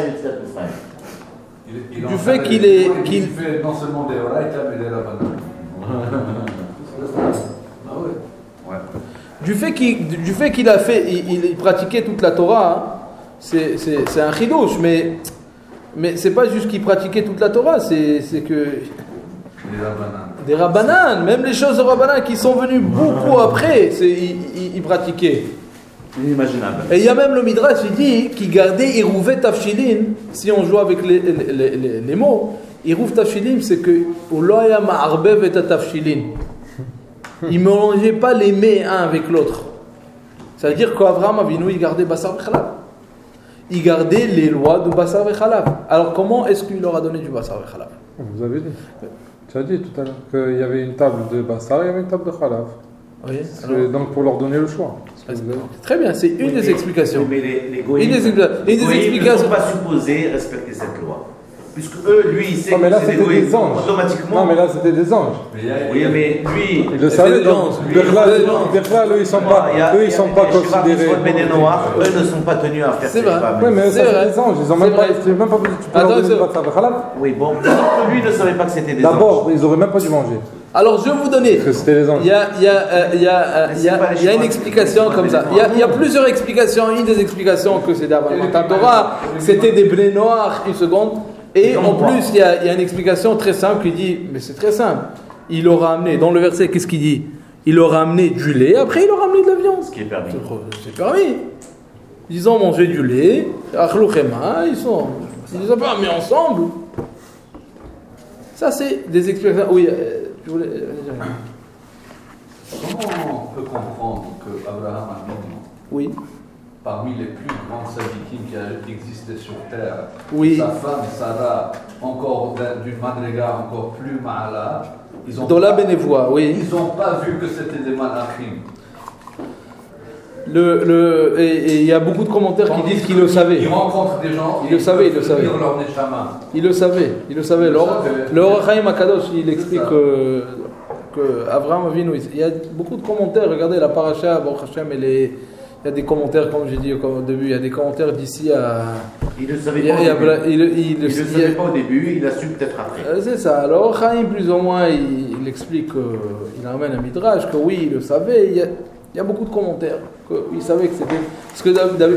Il, il du fait qu'il est. Qu'il... Il fait non seulement des oraïta, mais des rabbanan. Ah ouais. Ouais. Du fait qu'il, du fait qu'il a fait, il, il pratiquait toute la Torah, hein, c'est, c'est, c'est un chidouche, mais, mais c'est pas juste qu'il pratiquait toute la Torah, c'est, c'est que. Des rabbanan. Des rabbanan, même les choses de rabbanan qui sont venues beaucoup après, c'est, il, il, il pratiquait. Inimaginable. Et il y a même le Midrash, il dit qu'il gardait Irouvet Tafshilin, si on joue avec les, les, les, les mots, Irouv Tafshilin, c'est que Uloya Ma'arbev et Tafshilin. Il ne mélangeait pas les mets un avec l'autre. Ça veut dire qu'Avraham Avinu, il gardait Bassar Vechalav. Il gardait les lois de Bassar Vechalav. Alors comment est-ce qu'il leur a donné du Bassar Vechalav? Vous avez dit. Tu as dit tout à l'heure qu'il y avait une table de Bassar et il y avait une table de Khalav. Oui, alors... Donc pour leur donner le choix. Très bien, c'est une oui, des mais, explications. Oui, mais les, les goïms, une des, expli- les une des goïms explications. ne sont pas supposés respecter cette loi. Puisque eux, lui, il sait non, mais là, que c'est c'était des goïms. des anges. Automatiquement. Non, mais là, c'était des anges. Oui, mais lui. Il le savait, donc. Berlin, eux, ils sont pas, eux, ils sont pas considérés. Les noirs, eux ne sont pas tenus à faire c'est ces vrai. femmes. Oui, mais ça, c'est des anges. Ils ont même pas, tu peux même pas, tu peux leur donner pas de Khalaf. Oui, bon. Lui ne savait pas que c'était des anges. D'abord, ils auraient même pas dû manger. Alors je vais vous donner. Parce que c'était les anges. Il y a, il y a, euh, il y a, euh, il y a, il y a une explication comme ça. Il y a, il y a plusieurs explications. Une des explications que c'est d'abord Matan Torah, c'était des blés noirs. Une seconde. Et en plus, il y, a, il y a une explication très simple qui dit, mais c'est très simple. Il aura amené, dans le verset, qu'est-ce qu'il dit? Il aura amené du lait, après il aura amené de la viande. Ce qui est permis. C'est permis. Ils ont mangé du lait, ils sont, ils les ont pas mis ensemble. Ça, c'est des explications. Oui, euh, je voulais dire. Comment on peut comprendre que Abraham Avinu, Oui. parmi les plus grands sadikim qui existaient sur terre, Oui. sa femme Sarah, encore d'une madriga encore plus ma'ala, ils ont dans pas, la bénévoie, oui. Ils n'ont pas vu que c'était des malachim. Le, le, et il y a beaucoup de commentaires Quand qui disent qu'il le savait. Ils rencontrent des gens, il le savait, il le savait. Leur neshama. Il le savait, il le savait. Le Or Chaim Akadosh, il explique que, que Avraham Avinu, il y a beaucoup de commentaires. Regardez la paracha, Baruch Hashem, elle est. Il y a des commentaires, comme j'ai dit au début, il y a des commentaires d'ici à. Il ne le savait il, pas. Il, au début. il, il, il, il ne le savait pas au début, il a su peut-être après. C'est ça. Alors, Chaim, plus ou moins, il, il explique, euh, il amène un midrash, que oui, il le savait. Il y a, il y a beaucoup de commentaires, qu'il savait que c'était. Parce que David. David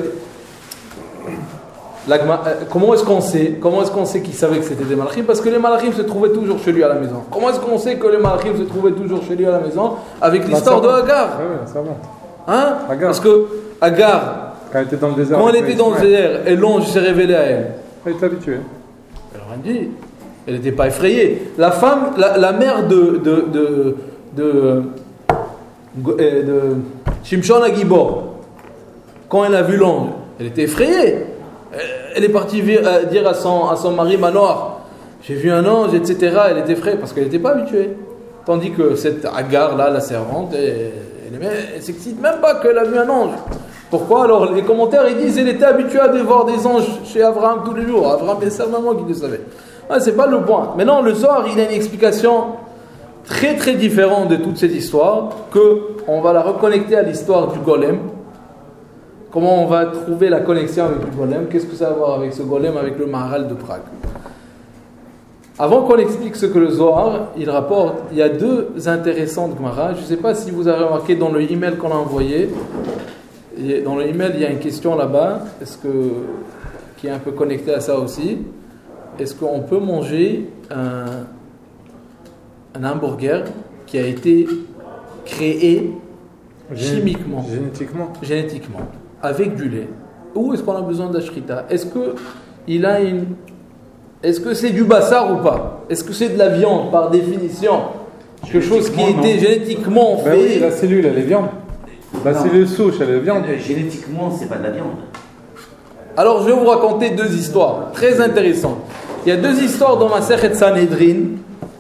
la, comment est-ce qu'on sait Comment est-ce qu'on sait qu'il savait que c'était des malachim? Parce que les malachim se trouvaient toujours chez lui à la maison. Comment est-ce qu'on sait que les malachim se trouvaient toujours chez lui à la maison? Avec l'histoire de Hagar. Oui, oui, ça va. Hein? Agar. Parce que Hagar, quand elle était dans le désert, quand elle était dans le désert et l'ange s'est révélé à elle, elle était habituée. elle n'a rien dit. Elle n'était pas effrayée. La femme, la, la mère de de de de, de, de Shimshon Agibor, quand elle a vu l'ange, elle était effrayée. Elle est partie dire à son à son mari Manoir, j'ai vu un ange, et cetera. Elle était effrayée parce qu'elle n'était pas habituée. Tandis que cette Hagar là, la servante, elle, elle ne s'excite même pas qu'elle a vu un ange. Pourquoi? Alors les commentaires ils disent qu'elle était habituée à voir des anges chez Abraham tous les jours. Abraham est certainement qui le savait. Ouais, c'est pas le point. Maintenant le Zohar il a une explication très très différente de toute cette histoire, que on va la reconnecter à l'histoire du golem. Comment on va trouver la connexion avec le golem? Qu'est-ce que ça a à voir avec ce golem, avec le Maharal de Prague? Avant qu'on explique ce que le Zohar, il rapporte, il y a deux intéressantes Gemara. Je ne sais pas si vous avez remarqué dans le email qu'on a envoyé. Dans le email, il y a une question là-bas, est-ce que, qui est un peu connectée à ça aussi. Est-ce qu'on peut manger un, un hamburger qui a été créé Gén- chimiquement, Génétiquement. génétiquement, avec du lait où est-ce qu'on a besoin de la shrita? Est-ce que il a une, est-ce que c'est du bassar ou pas? Est-ce que c'est de la viande par définition? Quelque chose qui a été génétiquement fait. Ben oui, la cellule, elle est viande. La Non. cellule souche, elle est viande. Euh, Génétiquement, c'est pas de la viande. Alors je vais vous raconter deux histoires très intéressantes. Il y a deux histoires dans ma Sechet Sanhedrin.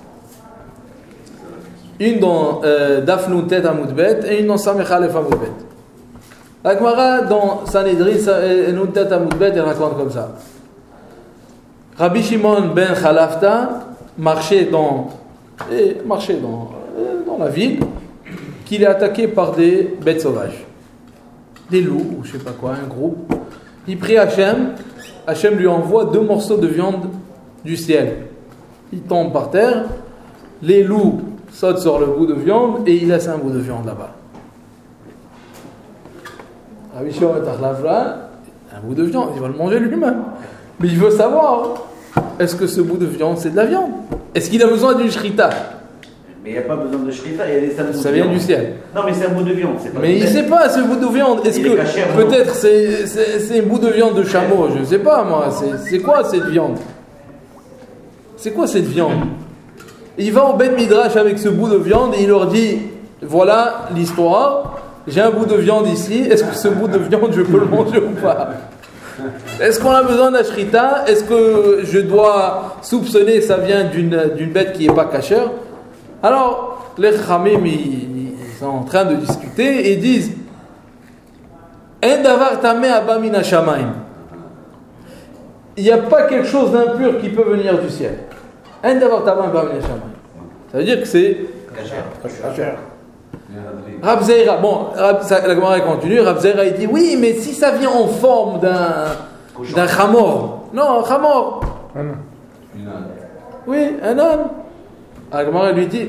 Une dans euh, Daf Nun Tet Amud Bet et une dans Samech Aleph Amud Bet. La Gemara dans Sanhedrin Nun Tet Amud Bet, elle raconte comme ça. Rabbi Shimon ben Chalafta marchait dans, et marchait dans, euh, dans la ville, qu'il est attaqué par des bêtes sauvages, des loups ou je sais pas quoi, un groupe. Il prie Hachem, Hachem lui envoie deux morceaux de viande du ciel. Il tombe par terre, les loups sautent sur le bout de viande et il laisse un bout de viande là-bas. Rabbi Shimon ben Chalafta, un bout de viande, il va le manger lui-même. Mais il veut savoir, est-ce que ce bout de viande, c'est de la viande? Est-ce qu'il a besoin d'une shrita? Mais il n'y a pas besoin de shrita, il y a des sables Ça de vient viande. du ciel. Non, mais c'est un bout de viande. C'est pas Mais il ne sait pas, ce bout de viande. Est-ce Il est que caché, peut-être c'est, c'est, c'est un bout de viande de chameau? Je ne sais pas, moi. C'est, c'est quoi cette viande? C'est quoi cette viande? Il va au Beth Midrash avec ce bout de viande et il leur dit, voilà l'histoire, j'ai un bout de viande ici, est-ce que ce bout de viande, je peux le manger ou pas? Est-ce qu'on a besoin d'un shrita? Est-ce que je dois soupçonner que ça vient d'une, d'une bête qui n'est pas cachère? Alors, les Khamim, ils, ils sont en train de discuter et disent En davar tameh haba min hashamayim. Il n'y a pas quelque chose d'impur qui peut venir du ciel. En davar tameh haba min hashamayim. Ça veut dire que c'est cachère. Rav Zeira, bon, Rab, ça, la Gemara continue. Rav Zeira il dit oui, mais si ça vient en forme d'un d'un chamor, non, un chamor, Ah non. oui, un âne. La Gemara lui dit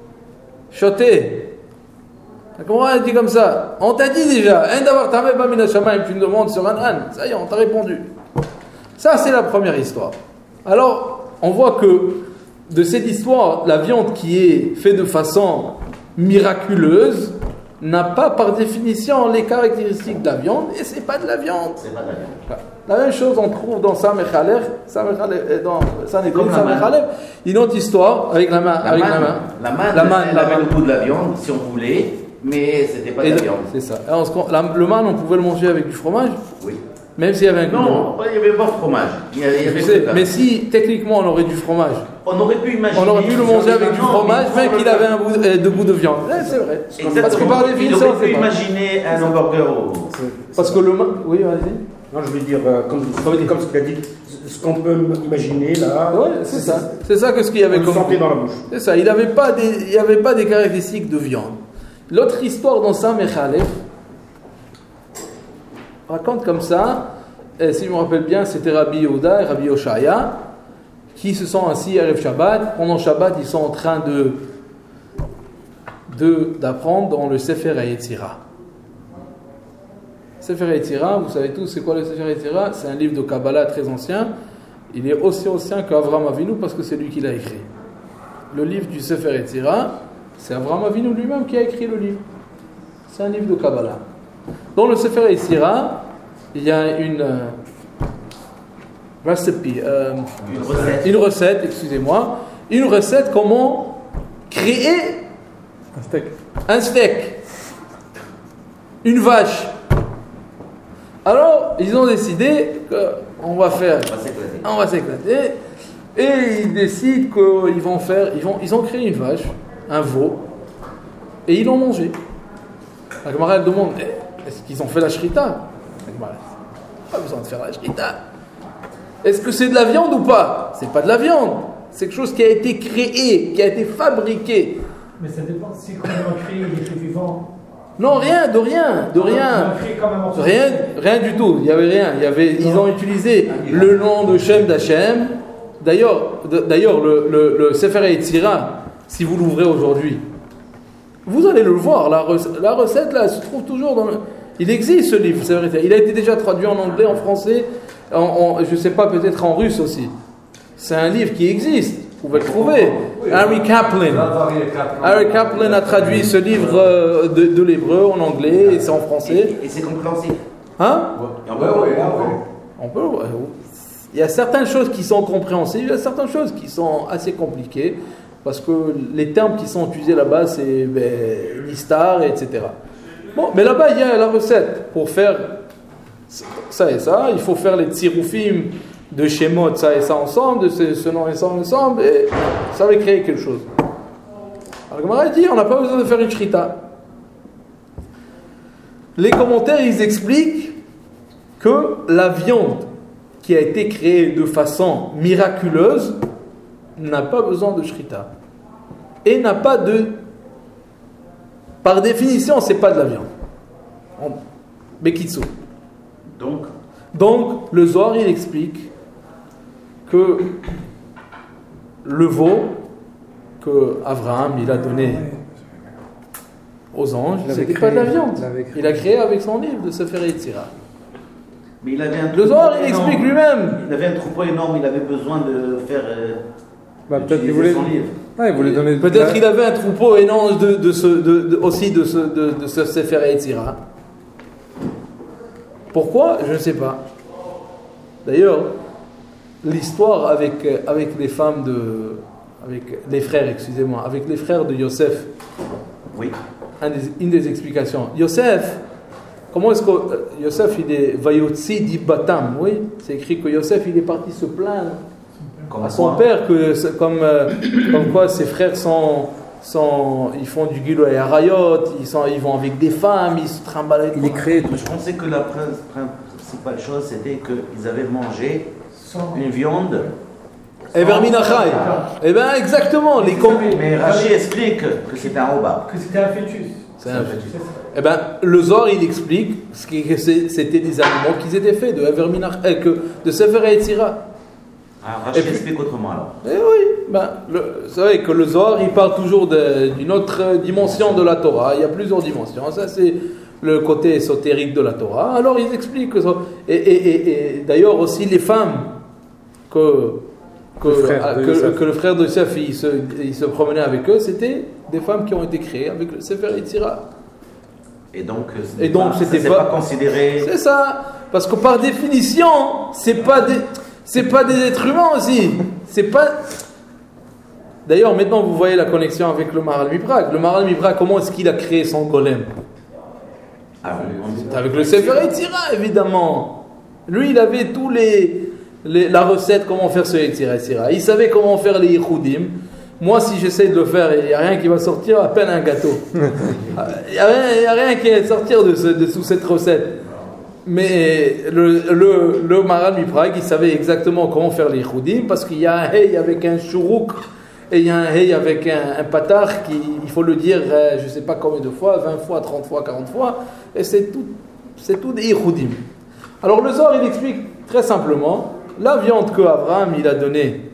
choté. La Gemara dit comme ça. On t'a dit déjà, un d'avoir tamé ba min hashamayim, tu me demandes sur un âne. Ça y est, on t'a répondu. Ça, c'est la première histoire. Alors, on voit que de cette histoire, la viande qui est faite de façon miraculeuse n'a pas par définition les caractéristiques de la viande et c'est pas de la viande. C'est pas de la viande. La même chose on trouve dans Samech Aleph, Samech Aleph, dans Sanhedrin, Comme la Samech manne. Aleph, une autre histoire avec la main, La avec manne, la main. la manne, La manne, elle la avait manne. le goût de la viande, si on voulait, mais c'était pas de Et la le- viande. C'est ça. Alors, ce qu'on- la- le man, on pouvait le manger avec du fromage, Oui. même s'il y avait un goût. Non, il n'y avait pas de fromage. Il y avait, il y Je avait sais, que ça. mais si techniquement on aurait du fromage, On aurait pu imaginer. on aurait pu le manger avec du Non, fromage, mais même qu'il avait un bout de, euh, de bout de viande. Ouais, c'est vrai. Exactement. Parce que par Il définition, aurait pu c'est pas. imaginer un hamburger au. Parce que le man. Oui, vas-y. Non, je veux dire, euh, comme, comme ce qu'il a dit, ce qu'on peut imaginer là. Ouais, c'est ça. C'est ça que ce qu'il y avait On le comme. sentait dans la bouche. C'est ça, il n'avait pas, des- il y avait pas des caractéristiques de viande. L'autre histoire dans Samech Aleph raconte comme ça, et si je me rappelle bien, c'était Rabbi Yehuda et Rabbi Oshaya qui se sont assis à Erev Shabbat. Pendant Shabbat, ils sont en train de, de d'apprendre dans le Sefer HaYetzira. Sefer HaYetzira, vous savez tous c'est quoi le Sefer HaYetzira? C'est un livre de Kabbalah très ancien. Il est aussi ancien qu'Avram Avinu parce que c'est lui qui l'a écrit. Le livre du Sefer HaYetzira, c'est Avram Avinu lui-même qui a écrit le livre. C'est un livre de Kabbalah. Dans le Sefer HaYetzira, il y a une euh, recipe, euh, Une recette. une recette, excusez-moi, une recette comment créer Un steak. un steak, une vache. Alors, ils ont décidé qu'on va faire, On va s'éclater. on va s'éclater, et ils décident qu'ils vont faire, ils vont, ils ont créé une vache, un veau, et ils l'ont mangé. La Gemara elle demande, eh, est-ce qu'ils ont fait la shrita? La Gemara, pas besoin de faire la shrita. Est-ce que c'est de la viande ou pas? C'est pas de la viande. C'est quelque chose qui a été créé, qui a été fabriqué. Mais ça dépend. Si quand on a créé les faits vivants. Non, rien, de rien, de rien. On a créé comme un morceau. Rien, rien du tout. Il y avait rien. Il y avait, ils ont utilisé le nom de Shem d'Hachem. D'ailleurs, de- d'ailleurs, le, le, le Sefer HaYetzira, si vous l'ouvrez aujourd'hui, vous allez le voir. La, rec- la recette là, elle se trouve toujours dans le. Il existe ce livre. Sefer HaYetzira. Il a été déjà traduit en anglais, en français, en, en- je sais pas, peut-être en russe aussi. C'est un livre qui existe. Vous pouvez le trouver. Harry Kaplan. Harry Kaplan a traduit ce livre euh, de, de l'hébreu en anglais et c'est en français. Et, et c'est compréhensible. Hein? Et on peut voir les enfants. On peut, il y a certaines choses qui sont compréhensibles, il y a certaines choses qui sont assez compliquées, parce que les termes qui sont utilisés là-bas, c'est ben, nistar, et cetera. Bon, mais là-bas, il y a la recette pour faire ça et ça. Il faut faire les tsiroufim de Shemot, ça et ça ensemble, de ce, ce nom et ça ensemble, et ça va créer quelque chose. Alors, Gemara dit, on n'a pas besoin de faire une shrita. Les commentaires, ils expliquent que la viande qui a été créée de façon miraculeuse n'a pas besoin de shrita et n'a pas de, par définition, c'est pas de la viande. Bekitsu. Donc, donc le Zohar il explique que le veau que Abraham il a donné aux anges, c'était pas de la viande. Il a créé avec son livre de Sefer Yetzirah. Mais il avait un le Zohar il explique lui-même. Il avait un troupeau énorme, il avait besoin de faire. Euh, bah, peut-être qu'il voulait. Son livre. Ah, il voulait donner. Peut-être qu'il avait un troupeau énorme de, de ce, de, de, aussi de ce, de, de ce Sefer Yetzirah. Pourquoi? Je ne sais pas. D'ailleurs, l'histoire avec, avec les femmes de. Avec les frères, excusez-moi, avec les frères de Yosef. Oui. Un des, une des explications. Yosef, comment est-ce que. Yosef, il est. Vayotzi di Batam, oui. C'est écrit que Yosef, il est parti se plaindre comme à son quoi? Père, que, comme, euh, comme quoi ses frères sont. sont ils font du guilo et arayot, ils, sont, ils vont avec des femmes, ils se trimballent. Il est créé. Je pensais que la principale chose, c'était qu'ils avaient mangé une viande. Et Verminachai. Eh bien, exactement. Les com- Mais Rachi explique que c'était un oba. Que c'était un fœtus. C'est un fœtus. Eh bien, le Zohar, il explique que c'était des aliments qui étaient faits de Verminachai, de Sefer Yetzirah. Ah, Rachi explique autrement alors. Eh oui. Ben, le, c'est vrai que le Zohar, il parle toujours de, d'une autre dimension de la Torah. Il y a plusieurs dimensions. Ça, c'est le côté ésotérique de la Torah. Alors, ils expliquent que ça. Et, et, et, et d'ailleurs, aussi les femmes que. Que le, frère que, que le frère de Yosef il se, il se promenait avec eux, c'était des femmes qui ont été créées avec le Sefer Yetzirah. Et donc, et donc pas, c'était ça, pas, pas considéré. C'est ça, parce que par définition, c'est pas des, c'est pas des êtres humains aussi. C'est pas. D'ailleurs, maintenant vous voyez la connexion avec le Maharal Mibrak. Le Maharal Mibrak, comment est-ce qu'il a créé son golem? Ah, c'est avec le Sefer Yetzirah, évidemment. Lui, il avait tous les Les, la recette, comment faire ce Yetzirah. Il savait comment faire les Yichoudim. Moi, si j'essaie de le faire, il n'y a rien qui va sortir, à peine un gâteau. Il n'y a, a rien qui va sortir de, ce, de sous cette recette. Mais le, le, le Maharal Mibrak, il savait exactement comment faire les Yichoudim, parce qu'il y a un hey avec un chourouk, et il y a un hey avec un, un patar, qui, il faut le dire, je ne sais pas combien de fois, vingt fois, trente fois, quarante fois, et c'est tout, c'est tout des Yichoudim. Alors le Zohar, il explique très simplement. La viande que Abraham il a donnée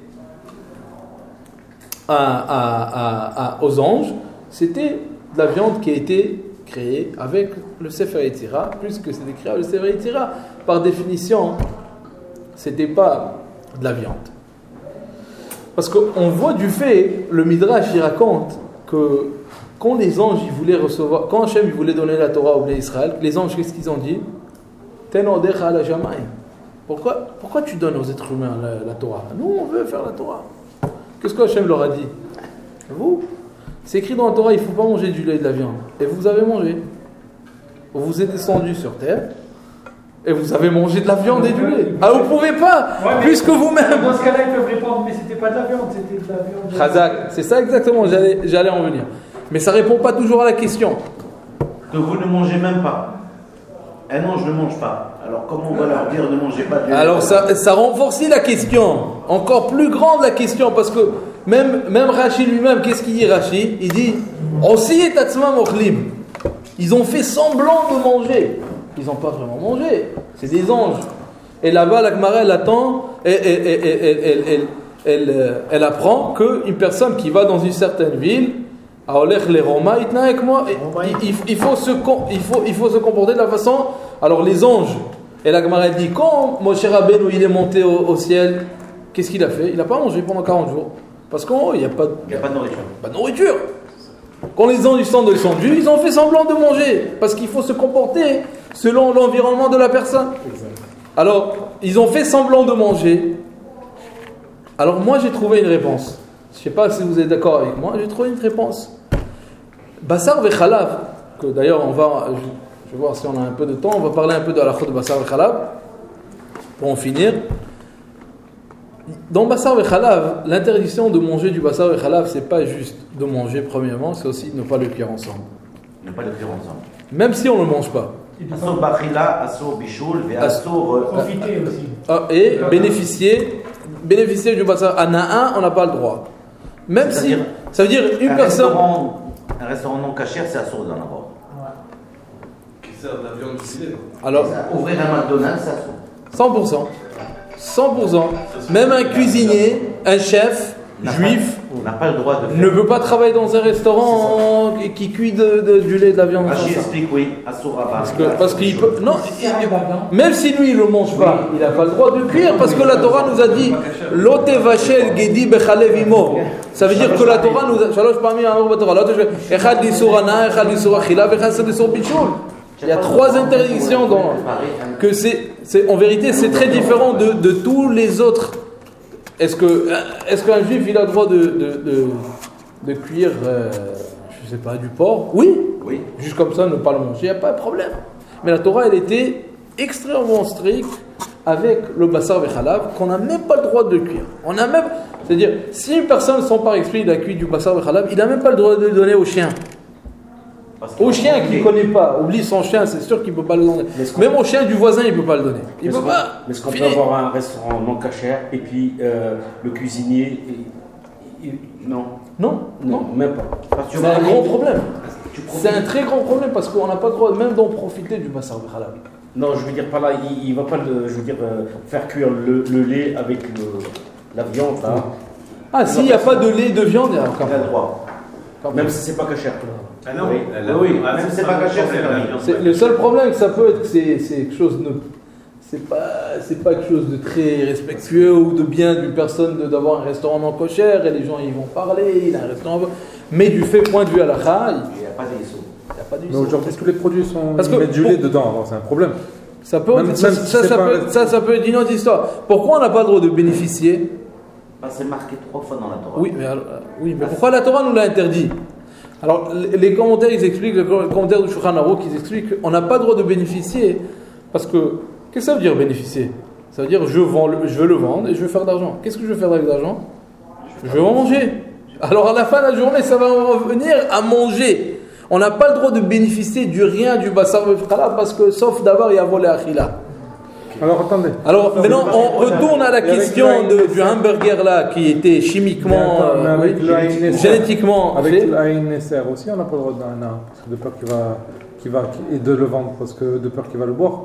à, à, à, à, aux anges, c'était de la viande qui a été créée avec le Sefer Yetzirah, puisque c'était créé avec le Sefer Yetzirah. Par définition, c'était pas de la viande. Parce qu'on voit du fait, le Midrash il raconte que quand les anges ils voulaient recevoir, quand Hachem il voulait donner la Torah au Bnei Israël, les anges qu'est-ce qu'ils ont dit? Tenodecha ala Jamaï. Pourquoi, pourquoi tu donnes aux êtres humains la, la Torah? Nous, on veut faire la Torah. Qu'est-ce que Hachem leur a dit? Vous, c'est écrit dans la Torah, il ne faut pas manger du lait et de la viande. Et vous avez mangé. Vous vous êtes descendu sur terre et vous avez mangé de la viande et du lait. Ah, vous ne pouvez pas, ouais, puisque vous-même. Dans ce cas-là, ils peuvent répondre, mais c'était pas de la viande, c'était de la viande. Khazak, c'est ça exactement, j'allais, j'allais en venir. Mais ça ne répond pas toujours à la question. Que vous ne mangez même pas. Eh non, je ne mange pas. Alors comment on va leur dire ne mangez pas de lait? Alors ça, ça renforce la question, encore plus grande la question, parce que même, même Rashi lui-même, qu'est-ce qu'il dit Rashi? Il dit aussi et tatsma mochlim. Ils ont fait semblant de manger. Ils n'ont pas vraiment mangé. C'est des anges. Et là-bas, la Gemara, elle attend, elle, elle, elle, elle, elle, elle, elle, elle apprend qu'une personne qui va dans une certaine ville, il, il, faut se, il, faut, il faut se comporter de la façon. Alors les anges, et la Gemara dit, quand Moshe Rabbeinu il est monté au, au ciel, qu'est-ce qu'il a fait? Il n'a pas mangé pendant quarante jours. Parce qu'il n'y a, a pas de nourriture. Pas de nourriture. Quand les anges sont descendus, ils ont fait semblant de manger. Parce qu'il faut se comporter selon l'environnement de la personne. Alors, ils ont fait semblant de manger. Alors moi j'ai trouvé une réponse. Je ne sais pas si vous êtes d'accord avec moi, j'ai trouvé une réponse. Bassar vechalav, que d'ailleurs on va, je, je vais voir si on a un peu de temps, on va parler un peu de la halachot de Bassar vechalav, pour en finir. Dans Bassar vechalav, l'interdiction de manger du Bassar vechalav, c'est pas juste de manger premièrement, c'est aussi de ne pas le cuire ensemble. Ne pas le cuire ensemble. Même si on ne le mange pas. Assour bachila, assour bichoul, et assour... Profiter aussi. Ah, et bénéficier, bénéficier du Bassar. En a un, on n'a pas le droit. Même si, ça veut dire une un personne... Restaurant, un restaurant non cachère, c'est assour d'en avoir. Qui sert de la viande cuisinée. Alors, ouvrir un McDonald's, c'est assour. cent pour cent. cent pour cent. Même un cuisinier, un chef n'a juif, pas, n'a pas le droit de faire. ne peut pas travailler dans un restaurant qui, qui cuit de, de, du lait et de la viande. Rachid explique, oui, assour rabat. Parce que, parce qu'il peut, non, il- même si lui il le mange pas, il n'a pas le droit de cuire parce que la Torah nous a dit Lote vachel gedi bechalev imo. Ça veut dire que la Torah nous a shalosh parmi amor b'Torah. Lote echad l'isur ana, echad l'isur achila, echad l'isur bichoul. Il y a trois interdictions dans que c'est, c'est en vérité c'est très différent de, de tous les autres. Est-ce que est-ce qu'un juif il a le droit de de, de, de cuire euh, je sais pas du porc? Oui. Oui. Juste comme ça, ne pas le manger, il n'y a pas de problème. Mais la Torah, elle était extrêmement stricte avec le bassar vechalav, qu'on n'a même pas le droit de le cuire. On a même, c'est-à-dire, si une personne sans par esprit, il a cuit du bassar vechalav, il n'a même pas le droit de le donner au chien. Au chien qui ne connaît pas, oublie son chien, c'est sûr qu'il ne peut pas le donner. Même au chien du voisin, il ne peut pas le donner. Il Mais peut est-ce pas. qu'on- est-ce qu'on peut Fini. avoir un restaurant non cachère et puis euh, le cuisinier il- il- non, Non, non, non. même pas. Parce que C'est un grand problème. Tu C'est un très grand problème parce qu'on n'a pas le droit même d'en profiter du bassar vechalav. Non, je veux dire par là, il, il va pas le, je veux dire euh, faire cuire le, le lait avec le, la viande là. Ah, s'il n'y a pas de lait et de viande, il n'y a aucun as le problème. droit. Même si c'est pas cachère. Ah non, Oui, elle a- oui, ah, même si c'est pas caché, c'est permis. C'est- le seul problème que ça peut être, c'est, c'est quelque chose de, c'est pas, c'est pas quelque chose de très respectueux ou de bien d'une personne de- d'avoir un restaurant non cochère et les gens ils vont parler, il a un restaurant, mais du fait point de vue à la il Il n'y a pas d'issue. n'y a pas Mais d'issue. aujourd'hui, tous les produits sont. Parce ils que mettent du pour- lait dedans, alors c'est un problème. Ça peut, Même- ça, même ça, si ça c'est pas peut, un- ça, ça peut être une autre histoire. Pourquoi on n'a pas le droit de bénéficier? Bah, c'est marqué trois fois dans la Torah. Oui, mais, alors, euh, oui, mais pourquoi la Torah nous l'a interdit? Alors, les les commentaires, ils expliquent, les commentaires du Shulchan Aruch, ils expliquent qu'on n'a pas le droit de bénéficier parce que, qu'est-ce que ça veut dire bénéficier? Ça veut dire je, vends le, je veux le vendre et je veux faire d'argent. Qu'est-ce que je veux faire avec l'argent? Je veux en manger. Alors, à la fin de la journée, ça va revenir à manger. On n'a pas le droit de bénéficier du rien du bassar vechalav parce que, sauf d'avoir, il y a volé achila. Alors attendez. Alors maintenant, on retourne à la Et avec question le de, du hamburger là qui était chimiquement, Mais euh, avec oui, le A N S R. génétiquement Avec fait. l'A N S R aussi, on n'a pas le droit d'un an, parce que de peur qu'il va, qu'il va, et de le vendre, parce que de peur qu'il va le boire.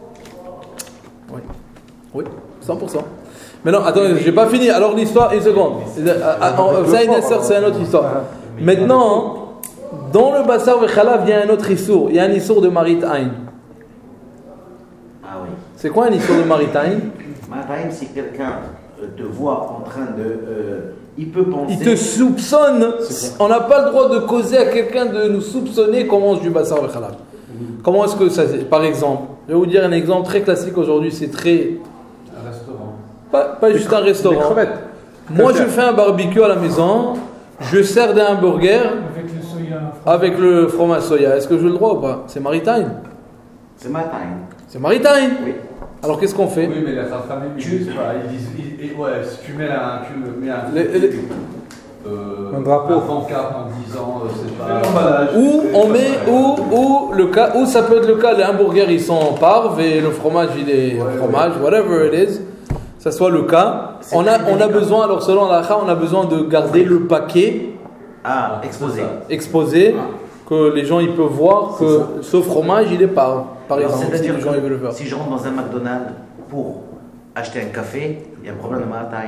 Oui, oui, cent pour cent. Mais non, attendez, j'ai pas fini. Alors l'histoire, une seconde. Ça, une sœur, c'est une autre histoire. Maintenant, dans le bassar vechalav, il y a un autre issour. Il y a un issour de marit ain. Ah oui. C'est quoi un issour de marit ain? Marim, si quelqu'un euh, te voit en train de. euh, il peut penser. Il te soupçonne. On n'a pas le droit de causer à quelqu'un de nous soupçonner qu'on mange du bassar vechalav. Comment est-ce que ça, par exemple, je vais vous dire un exemple très classique aujourd'hui. C'est très, Un restaurant. pas, pas juste un Des restaurant. crevettes. Moi, je fais un barbecue à la maison. Je sers des hamburgers Avec le soya. avec le fromage soya. Est-ce que j'ai le droit ou pas? C'est maritime. C'est matin. C'est maritime. Oui. Alors qu'est-ce qu'on fait? Oui, mais la famille, ils disent pas. Ils disent, ils- et ouais, si tu mets un, tu mets un, Les- les- euh, Un drapeau. un pancarte en disant, euh, c'est pas l'emballage. Ou on met, ou, ou le cas, ou ça peut être le cas, les hamburgers ils sont parves et le fromage il est Ouais, fromage, whatever it is, ça soit le cas. C'est On a, très on a délicat. besoin, alors selon la on a besoin de garder le paquet Ah, exposé. exposé, que les gens ils peuvent voir que ce fromage il est parve, par Alors, exemple, si c'est-à-dire les gens ils veulent le faire. que si je rentre dans un McDonald's pour acheter un café, il y a un problème de matin.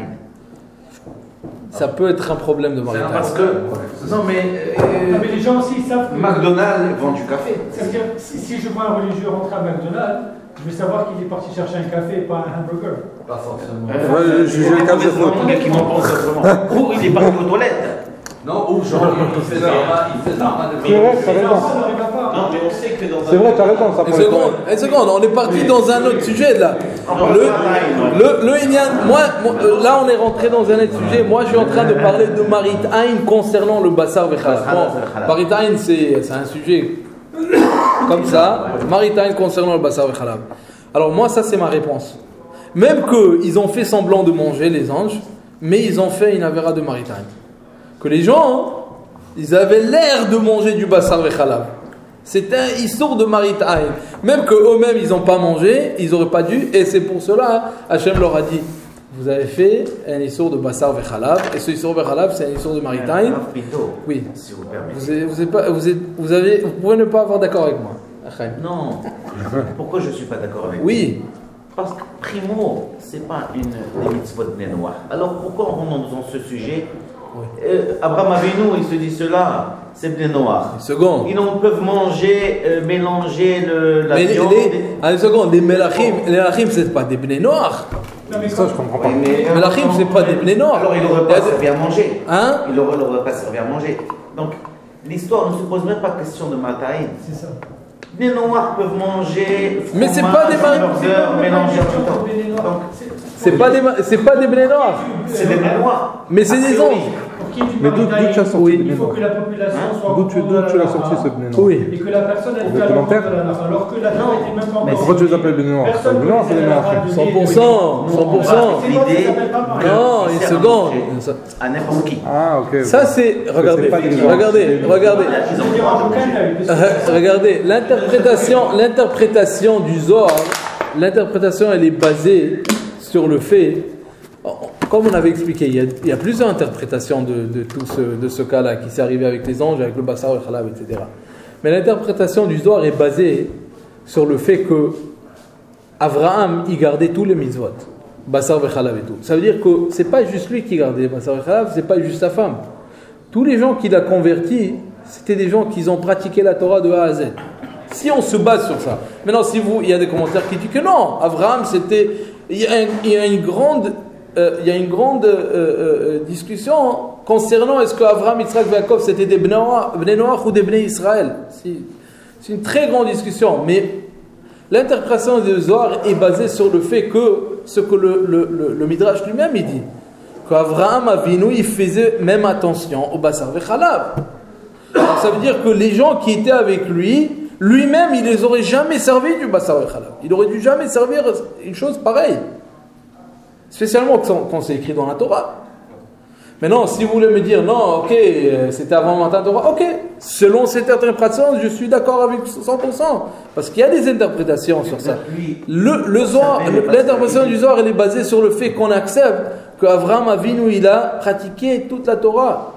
Ça peut être un problème de maritime. Parce que. Non, mais. Ah, euh, mais les gens aussi ils savent que. McDonald's vend du café. Ça veut dire, si, si je vois un religieux rentrer à McDonald's, je vais savoir qu'il est parti chercher un café et pas un hamburger. Pas forcément. Euh, Ouais, je- je- il y a je- des gens qui vont penser autrement. Ou il est parti aux toilettes. Non, ou genre, il fait zarma, il fait zarma de C'est vrai, ça Les raison. enfants n'arrivent pas. on sait que dans un. C'est vrai, tu as raison, ça Une paraît seconde, correct. une seconde, on est parti dans un autre sujet là. Le, le, le Inyan- moi, moi, euh, là on est rentré dans un autre sujet. Moi je suis en train de parler de Marit Aïn concernant le Bassar Vechalab. Bon, Marit Aïn c'est, c'est un sujet comme ça. Marit Aïn concernant le Bassar Vechalab. Alors moi ça c'est ma réponse. Même qu'ils ont fait semblant de manger les anges, mais ils ont fait une avéra de Marit Aïn. Que les gens, hein, ils avaient l'air de manger du Bassar Vechalab. C'est un issour de Marit Aïn. Même qu'eux-mêmes, ils n'ont pas mangé, ils n'auraient pas dû. Et c'est pour cela, Hachem leur a dit, vous avez fait un issour de Bassar Vechalab. Et ce issour Vechalab, c'est un issour de Marit Aïn. Oui. Si vous permettez. Vous, avez, vous, avez pas, vous, êtes, vous, avez, vous pouvez ne pas avoir d'accord avec moi. Hachem. Non. Pourquoi je ne suis pas d'accord avec vous? Oui. Parce que primo, ce n'est pas une des mitzvot de noir. Alors pourquoi on rentre dans ce sujet? Oui. euh, Abraham Avinu, il se dit cela, c'est bnei noir. Une seconde. Ils n'ont peuvent manger, euh, mélanger le, la Mais les, viande. les, ah, une seconde, les Melachim, les Melachim, c'est pas des Bnei Noirs. Non, mais Ça, je comprends pas. Oui, mais- Melachim, c'est pas des Bnei Noirs. Alors il n'aurait Il y a pas des- servi à manger. Hein? Il n'aurait leur pas servi à manger. Donc l'histoire ne se pose même pas question de Mataïn. c'est ça. Les noirs peuvent manger. Mais c'est fromage, pas des mar- burger, mélangés en tout temps. Donc C'est pas des, c'est pas des Bnei Noirs. c'est des bnei noirs. Mais c'est A des priori. anges. Pour qu'il y ait du Mais d'où Marit d'où tu as Aïn, sorti Oui. le il faut Bnei que la population Hein soit. D'où tu, d'où tu l'as sorti ce Bnei Noir? Oui. Et que la personne elle Vous est à commentaire l'encontre de la Nara, alors que la Torah était même pas Mais encore. Pourquoi tu les appelles Bnei Noirs? Personne Les Bnei Noirs, c'est des ne Noirs. les a cent pour cent, cent pour cent. L'idée Non, une sert à seconde. manger à n'importe qui. Ah, ok. Ça c'est, regardez, c'est pas des Noirs. regardez, regardez. Je veux dire, en aucun œil. Euh, Regardez, l'interprétation, l'interprétation du Zohar, l'interprétation elle est basée sur le fait, comme on avait expliqué, il y a, il y a plusieurs interprétations de, de tout ce, de ce cas-là qui s'est arrivé avec les anges, avec le Bassar, le Khalab, et cetera. Mais l'interprétation du Zohar est basée sur le fait que Abraham y gardait tous les mitzvot, Bassar, le Khalab et tout. Ça veut dire que c'est pas juste lui qui gardait Bassar, le Khalab, c'est pas juste sa femme. Tous les gens qu'il a convertis, c'était des gens qui ont pratiqué la Torah de A à Z. Si on se base sur ça. Maintenant, si vous, il y a des commentaires qui disent que non, Abraham, c'était, il y a, un- il y a une grande, euh, il y a une grande euh, euh, discussion concernant est-ce que Abraham, Yitzhak, Yaakov, c'était des Bnei Noach Bnei Noach ou des Bnei Israël. C'est, c'est une très grande discussion, mais l'interprétation de Zohar est basée sur le fait que ce que le, le, le, le Midrash lui-même il dit, qu'Abraham Avinu, il faisait même attention au Bassar Vechalab. Alors ça veut dire que les gens qui étaient avec lui, lui-même, il les aurait jamais servi du Bassar Vechalab. Il aurait dû jamais servir une chose pareille. Spécialement quand, quand c'est écrit dans la Torah. Maintenant, si vous voulez me dire, non, ok, c'était avant Matan Torah, ok, selon cette interprétation, je suis d'accord avec cent pour cent. Parce qu'il y a des interprétations sur ça. Le, le Zohar, l'interprétation du Zohar, elle est basée sur le fait qu'on accepte qu'Avraham Avinu, il a pratiqué toute la Torah.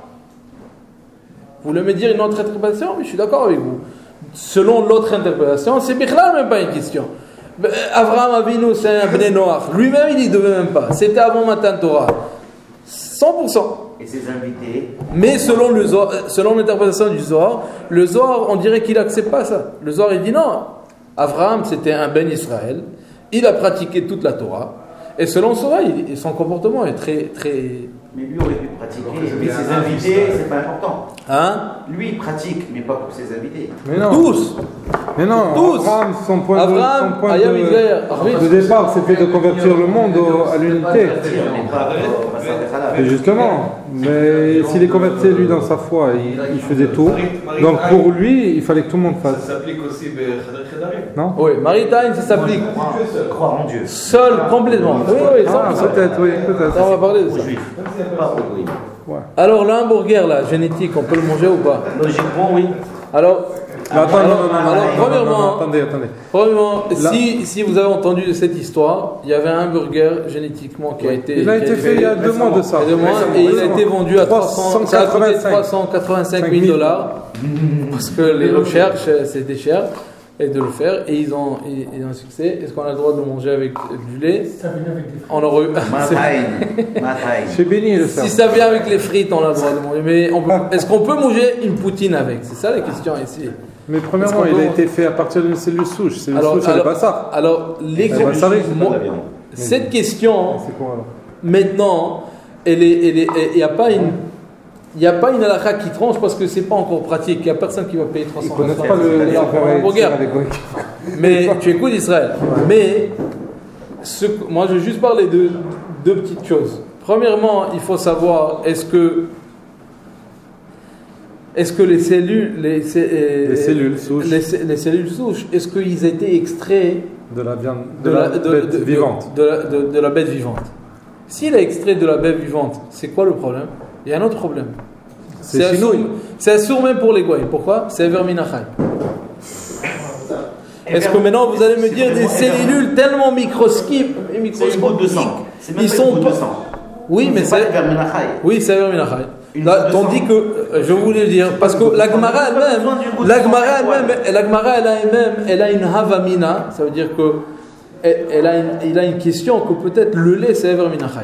Vous voulez me dire une autre interprétation? Mais je suis d'accord avec vous. Selon l'autre interprétation, c'est Bichlal même pas une question. Avraham Avinu, c'est un Bnei Noach. Lui-même, il n'y devait même pas. C'était avant Matan Torah. cent pour cent. Et ses invités. Mais selon, le Zohar, selon l'interprétation du Zohar, le Zohar, on dirait qu'il n'accepte pas ça. Le Zohar, il dit non. Avraham, c'était un Ben Israël. Il a pratiqué toute la Torah. Et selon cela, il, son comportement est très, très... Mais lui aurait pu pratiquer. Mais ses invités, c'est pas important. Hein? Lui, il pratique, mais pas pour ses invités. Mais non. Tous. Mais non, Tous. Abraham, son point, Abraham, de, son point Ayam Israël, de, Arvin. de départ, c'était de convertir le monde au- à l'unité. Mais pas au Bassar Vechalab. Et justement, mais s'il est converti lui dans sa foi, il, il faisait tout. Donc pour lui, il fallait que tout le monde Ça fasse. s'applique aussi Bechadar Chedarim. Non? Oui, Maritime, ça s'applique. Croire en Dieu. Seul, complètement. Oui, oui, Ah, cent pour cent. peut-être, oui, peut-être. Ça, on va parler de Aux ça. juifs. Pas aux goïms. Alors, le hamburger, là, génétique, on peut le manger ou pas? Logiquement, oui. Alors, Mais attends, non, non, non, alors, non, non, non, premièrement, non, attendez, attendez. Premièrement, Là- si, si vous avez entendu de cette histoire, il y avait un hamburger génétiquement qui a été, Il a qui été fait il y a deux mois de ça. il y a deux mois, et il a été vendu à trois cents, ça a coûté trois cent quatre-vingt-cinq mille dollars parce que les recherches c'était cher et de le faire et ils ont ils, ils ont un succès. Est-ce qu'on a le droit de manger avec du lait? Ça vient avec des On aurait eu- Mataïn. Mataïn. Chez Béni, le faire. si ça vient avec les frites, on a le droit de manger. Mais on peut- est-ce qu'on peut manger une poutine avec? C'est ça la question ici. Mais premièrement, Est-ce qu'on il a peut- été fait à partir d'une cellule souche. Cellule Alors, souche, elle alors- n'est pas ça. Alors, les Eh ben, ça va, c'est moi- pas la viande. cette question, C'est quoi alors? maintenant, elle est, elle est, il n'y a pas une, il n'y a pas une halakha qui tranche parce que c'est pas encore pratique. Il n'y a personne qui va payer trois cents. Ils ne connaissent pas le D'ailleurs, Sefer on regarde. Yetzirah. Mais tu écoutes Israël. Mais ce, moi, je vais juste parler de deux petites choses. Premièrement, il faut savoir est-ce que est-ce que les cellules, les, Les cellules souches. les, les cellules souches, est-ce qu'ils étaient extraits De la viande, de, de la, la de- bête de- de- vivante. de la, de- de la bête vivante? S'il est extrait de la bête vivante, c'est quoi le problème? Il y a un autre problème. C'est un chinouille. sourd- c'est un sourd même pour les goyim. Pourquoi? C'est verminachai. Est-ce que maintenant vous allez me dire des cellules tellement microscopiques, C'est une goutte de microscopiques, sang. C'est même ils pas sont une goutte pas- de sang. Oui, mais c'est c'est pas vers Menachai. oui, c'est verminachai. Une Là, goutte de tandis sang. que euh, je voulais dire parce que la Gemara elle-même, la Gemara elle-même, la Gemara elle-même, elle a une havamina, ça veut dire que elle, elle a une, il a une question que peut-être le lait c'est verminachai.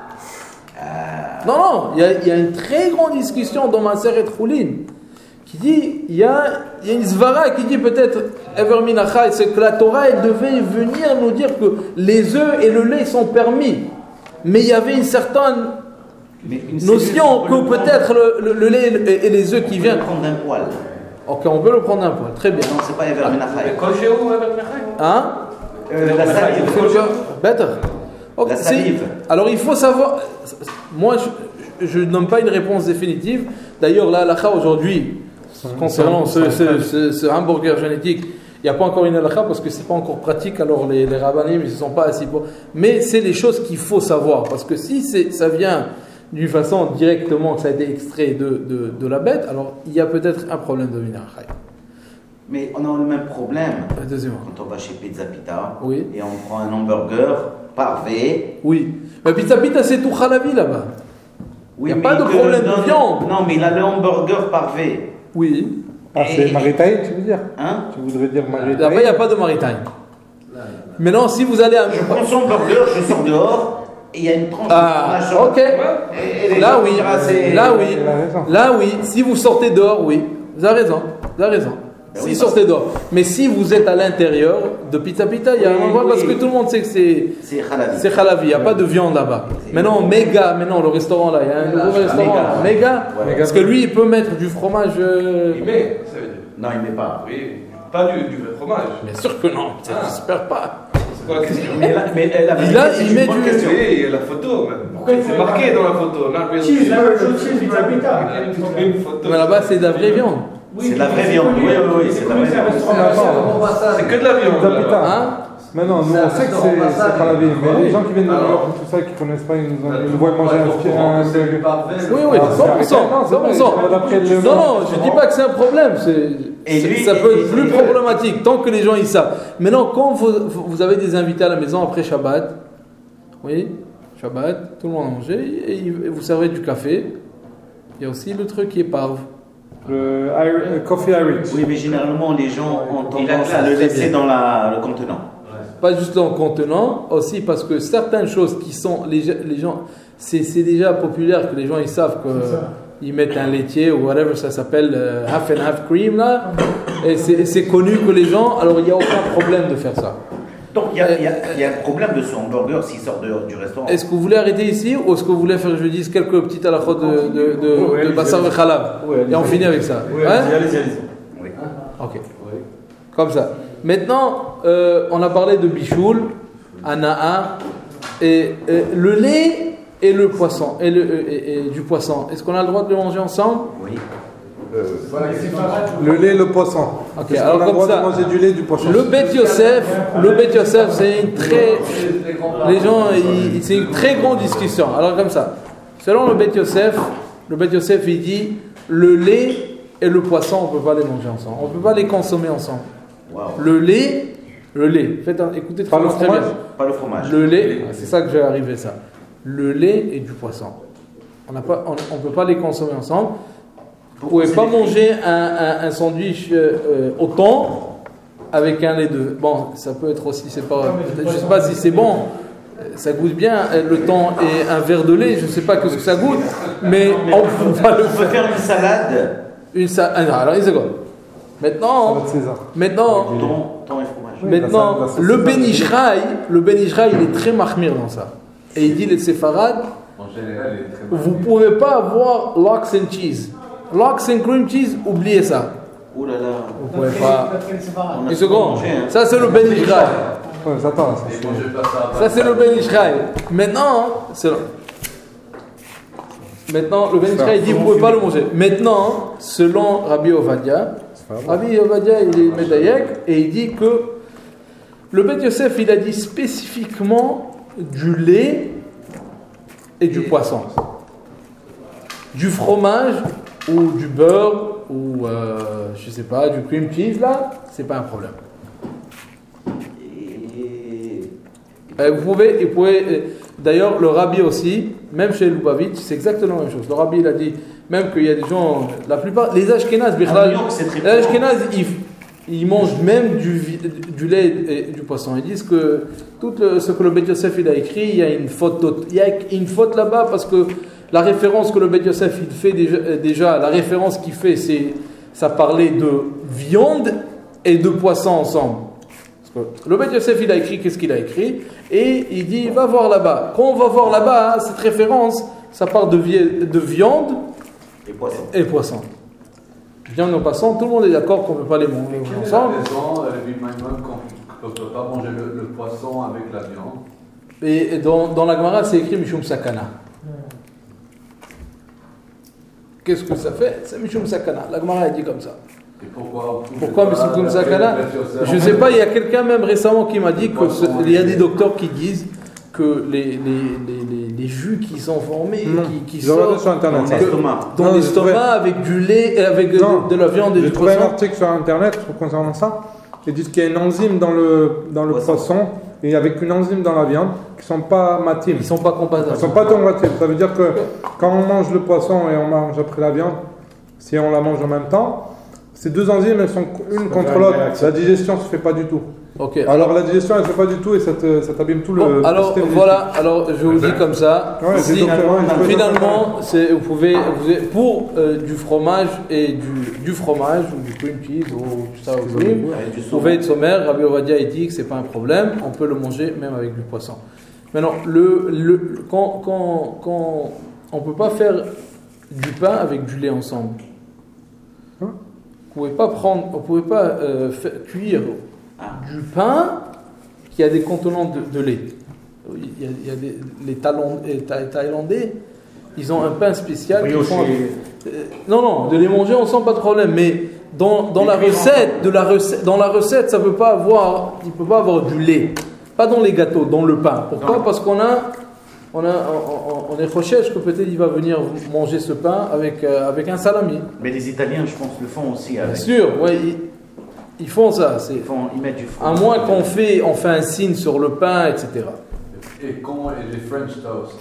Non, non, il y, a, il y a une très grande discussion dans Maseret Choulin qui dit, il y a, il y a une svara qui dit peut-être Ever Minachai, c'est que la Torah elle devait venir nous dire que les œufs et le lait sont permis, mais il y avait une certaine Mais une notion cellule, on peut que le prendre- peut-être le, le- le lait et, et les œufs qui on peut le viennent. prendre d'un poil. Ok, on peut le prendre un poil, très bien. Non, c'est pas vers Menachai. Hein Euh, La salive. Better. Ok, La c'est- salive. Alors il faut savoir. Moi, je, je ne donne pas une réponse définitive. D'ailleurs, la halakha aujourd'hui, concernant ce, ce- ce- ce hamburger génétique, il n'y a pas encore une halakha parce que c'est pas encore pratique. Alors les, les rabbanim, ils ne sont pas assis pour. Mais c'est les choses qu'il faut savoir parce que si c'est, ça vient d'une façon directement que ça a été extrait de, de, de la bête, alors il y a peut-être un problème de minachai. Mais on a le même problème Deuxièmement. quand on va chez Pizza Pita Oui. et on prend un hamburger parvé. Oui. Mais pizza pita, c'est tout halavi là-bas. Oui, Y a mais pas de il te problème de donne- viande. Non, mais il a le hamburger parvé. Oui. Ah, c'est Et- Maritaï, tu veux dire Hein? Tu voudrais dire Maritaï Là-bas, il n'y a pas de maritime. Maintenant, si vous allez à. Je prends son burger, je sors dehors et il y a une tranche Ah, de fromage. ok. Et- et les Là, gens oui. vont dire, ah, c'est- Là, oui. Il a raison. Là, oui. Si vous sortez dehors, oui. Vous avez raison. Vous avez raison. Ben Si oui, vous parce sortez dehors. Mais si vous êtes à l'intérieur de Pizza Pita, il y a Oui, un endroit oui. parce que tout le monde sait que c'est. C'est halavi. C'est halavi, il n'y a pas de viande là-bas. Maintenant, méga, maintenant le restaurant là, il y a un nouveau restaurant là, méga. Ouais. Parce que lui, il peut mettre du fromage. euh, Il met, ça veut dire. Non, il met pas. Oui, pas du, du vrai fromage. Bien sûr que non, ça Ah. j'espère pas. C'est quoi la question? Mais là, mais elle a Il a- il met du- question. Oui, il y a la photo même. Pourquoi il C'est fait marqué pas- dans la photo. Là, je vais- Cheeseburger, pizza pita. Une photo. Mais là-bas, c'est de la vraie viande. C'est de la vraie viande. Oui, oui, oui, c'est de la vraie viande. C'est que de la viande. Pizza là-bas. Pita. Hein? Maintenant, nous on sait que c'est c'est pas la vie, mais les gens qui viennent de New York, tout ça, qui connaissent pas, ils nous, ont- ils nous voient manger un petit un burger. Oui, oui, Ah, cent pour cent. c'est cent pour cent. arrêté, non, d'après le Non, monde. non, je dis pas que c'est un problème. c'est- Et c'est- lui, ça peut et- être plus et- problématique tant que les gens ils savent. Maintenant, quand vous, vous avez des invités à la maison après Shabbat, oui, Shabbat, tout le monde a mangé, et il- vous servez du café. Il y a aussi le truc qui est parve. Le Iri- euh, Coffee Irish. Oui, mais généralement, les gens ont Il a tendance classe, à le très laisser bien. dans la- le contenant. Pas juste dans le contenant, aussi parce que certaines choses qui sont les, les gens, c'est c'est déjà populaire que les gens ils savent que C'est ça. ils mettent un laitier ou whatever ça s'appelle euh, half and half cream là, et c'est et c'est connu que les gens, alors il n'y a aucun problème de faire ça. Donc, il y, a- il y a- il y a un problème de son hamburger s'il sort de- du restaurant. Est-ce que vous voulez arrêter ici ou est-ce que vous voulez faire, je dise, quelques petites halachot de, de, de, Oui, de allez-y, Bassar allez-y. et Khalab Oui, allez-y. et on finit avec ça. Oui, Hein? allez-y, allez-y, allez-y. Oui. Ok. Comme ça. Maintenant, euh, on a parlé de bichoul, anaa, et, et le lait et le poisson, et, le, et, et du poisson. Est-ce qu'on a le droit de le manger ensemble? Oui. Le lait, le poisson. Ok, Est-ce alors qu'on a le comme droit ça, de manger du lait, du poisson. Le Bet Yosef, le Bet Yosef, c'est une très, les gens, ils- c'est une très grande discussion. Alors comme ça, selon le Bet Yosef, le Bet Yosef il dit le lait et le poisson, on peut pas les manger ensemble, on peut pas les consommer ensemble. Waouh. Le lait, le lait. Faites un- écoutez Pas très, le très fromage. bien. Pas le fromage. Le lait, c'est ça que j'ai arrivé ça. Le lait et du poisson. On n'a pas, on, on peut pas les consommer ensemble. Vous pouvez pas manger un, un, un sandwich euh, euh, au thon avec un lait de. Bon, ça peut être aussi, c'est pas. Je sais pas si c'est bon. Euh, Ça goûte bien euh, le thon et un verre de lait. Je sais pas que ce que ça goûte, mais on peut pas le On peut faire. faire une salade. Une sa- ah, non, alors une seconde. Maintenant, Salade César. maintenant. Thon, thon et fromage. Oui, la Maintenant, salade, la sauce le César. Ben Ishraï, le Ben Ishraï, il est très mahmir dans ça. Et il dit les séfarades, En général, il est très mal. Vous ne pouvez pas avoir lox and cheese. Lox and cream cheese, oubliez ça. Ouh là là. Vous pouvez pas. On a Une souvent seconde. mangé, hein. Ça, c'est le Ben Ishraï. Ouais, attends, ça, Et mangez pas ça. Ça, c'est le Ben Ishraï. Maintenant, c'est le... Maintenant, le Ben Ishraï dit vous ne pouvez pas le manger. Maintenant, selon Rabbi Ovadia, Rabbi Ovadia, il est médaillek et il dit que le Bet Yosef, il a dit spécifiquement du lait et du poisson. Du fromage ou du beurre ou, euh, je sais pas, du cream cheese, là, c'est pas un problème. Et- Euh, vous pouvez, vous pouvez euh, d'ailleurs, le Rabbi aussi, même chez Lubavitch, c'est exactement la même chose. Le Rabbi, il a dit, même qu'il y a des gens, la plupart, les Ashkénazes, À New York, c'est très les Ashkénazes, ils, ils mangent même du, vi- du lait et du poisson. Ils disent que tout le- ce que le Bet Yosef il a écrit, il y a une faute, d'aut- il y a une faute là-bas parce que la référence que le Bet Yosef il fait déjà, euh, déjà la référence qu'il fait, c'est ça parlait de viande et de poisson ensemble. Parce que le Bet Yosef il a écrit qu'est-ce qu'il a écrit et il dit va voir là-bas. Quand on va voir là-bas, hein, cette référence, ça parle de, vi- de viande Et poisson. et poisson. Viande et poisson, tout le monde est d'accord qu'on ne peut pas les manger Quelle est ensemble. la raison, euh, Rabbi Maimon, qu'on ne peut pas manger le, le poisson avec la viande? Et et dans, dans la Gemara, c'est écrit Mishum Sakana. Qu'est-ce que ça fait? C'est Mishum Sakana. La Gemara a dit comme ça. Et pourquoi Pourquoi Mishum Sakana? Je ne sais pas, il y a quelqu'un même récemment qui m'a dit que ce- il y a des docteurs qui disent que les, les, les, les, les jus qui sont formés, Non, qui, qui j'ai regardé sortent sur internet. Dans ça. l'estomac. dans Non, j'ai l'estomac trouvé- avec du lait, euh, avec Non, de, de la viande et J'ai du trouvé un poisson. article sur internet concernant ça. Ils disent qu'il y a une enzyme dans le, dans le Poisson. poisson et avec une enzyme dans la viande qui ne sont pas matim. Ils ne sont pas Ils compatibles. ne sont pas compatibles. Ça veut dire que quand on mange le poisson et on mange après la viande, si on la mange en même temps, ces deux enzymes, elles sont une contre faire une l'autre. réaction. La digestion ne se fait pas du tout. Ok. Alors la digestion, elle ne se fait pas du tout et ça te- ça t'abîme tout Bon, le alors système voilà, alors je vous dis comme ça. Ouais, si, j'ai donc fait- ouais, j'ai trouvé ça finalement, c'est, vous pouvez, vous avez- pour euh, du fromage et du, du fromage ou du cream cheese ou tout ça, vous voulez, Et du vous saumon. pouvez être sommaire. Rabbi Ovadia il dit que c'est pas un problème, on peut le manger même avec du poisson. Maintenant, le, le, quand, quand, quand on peut pas faire du pain avec du lait ensemble. Hein? Vous pouvez pas prendre, vous pouvez pas euh, faire cuire Ah. du pain qui a des contenants de, de lait. Il y a, il y a des, les, Thaïlandais, les Thaï- Thaïlandais, ils ont un pain spécial. qu'ils Brioche font avec- et- Euh, non, non, de les manger ensemble, pas de problème. Mais dans, dans la recette, de la recette, dans la recette, ça peut pas avoir, il peut pas avoir du lait. Pas dans les gâteaux, dans le pain. Pourquoi? Parce qu'on a, on a, on, on- on est recherche que peut-être il va venir manger ce pain avec euh, avec un salami. Mais les Italiens, je pense, le font aussi Bien avec. sûr, ouais, ils, ils font ça. C'est Ils, font, ils mettent du à fromage. moins qu'on fait, on fait un signe sur le pain, et cetera. Et comment est les French toast?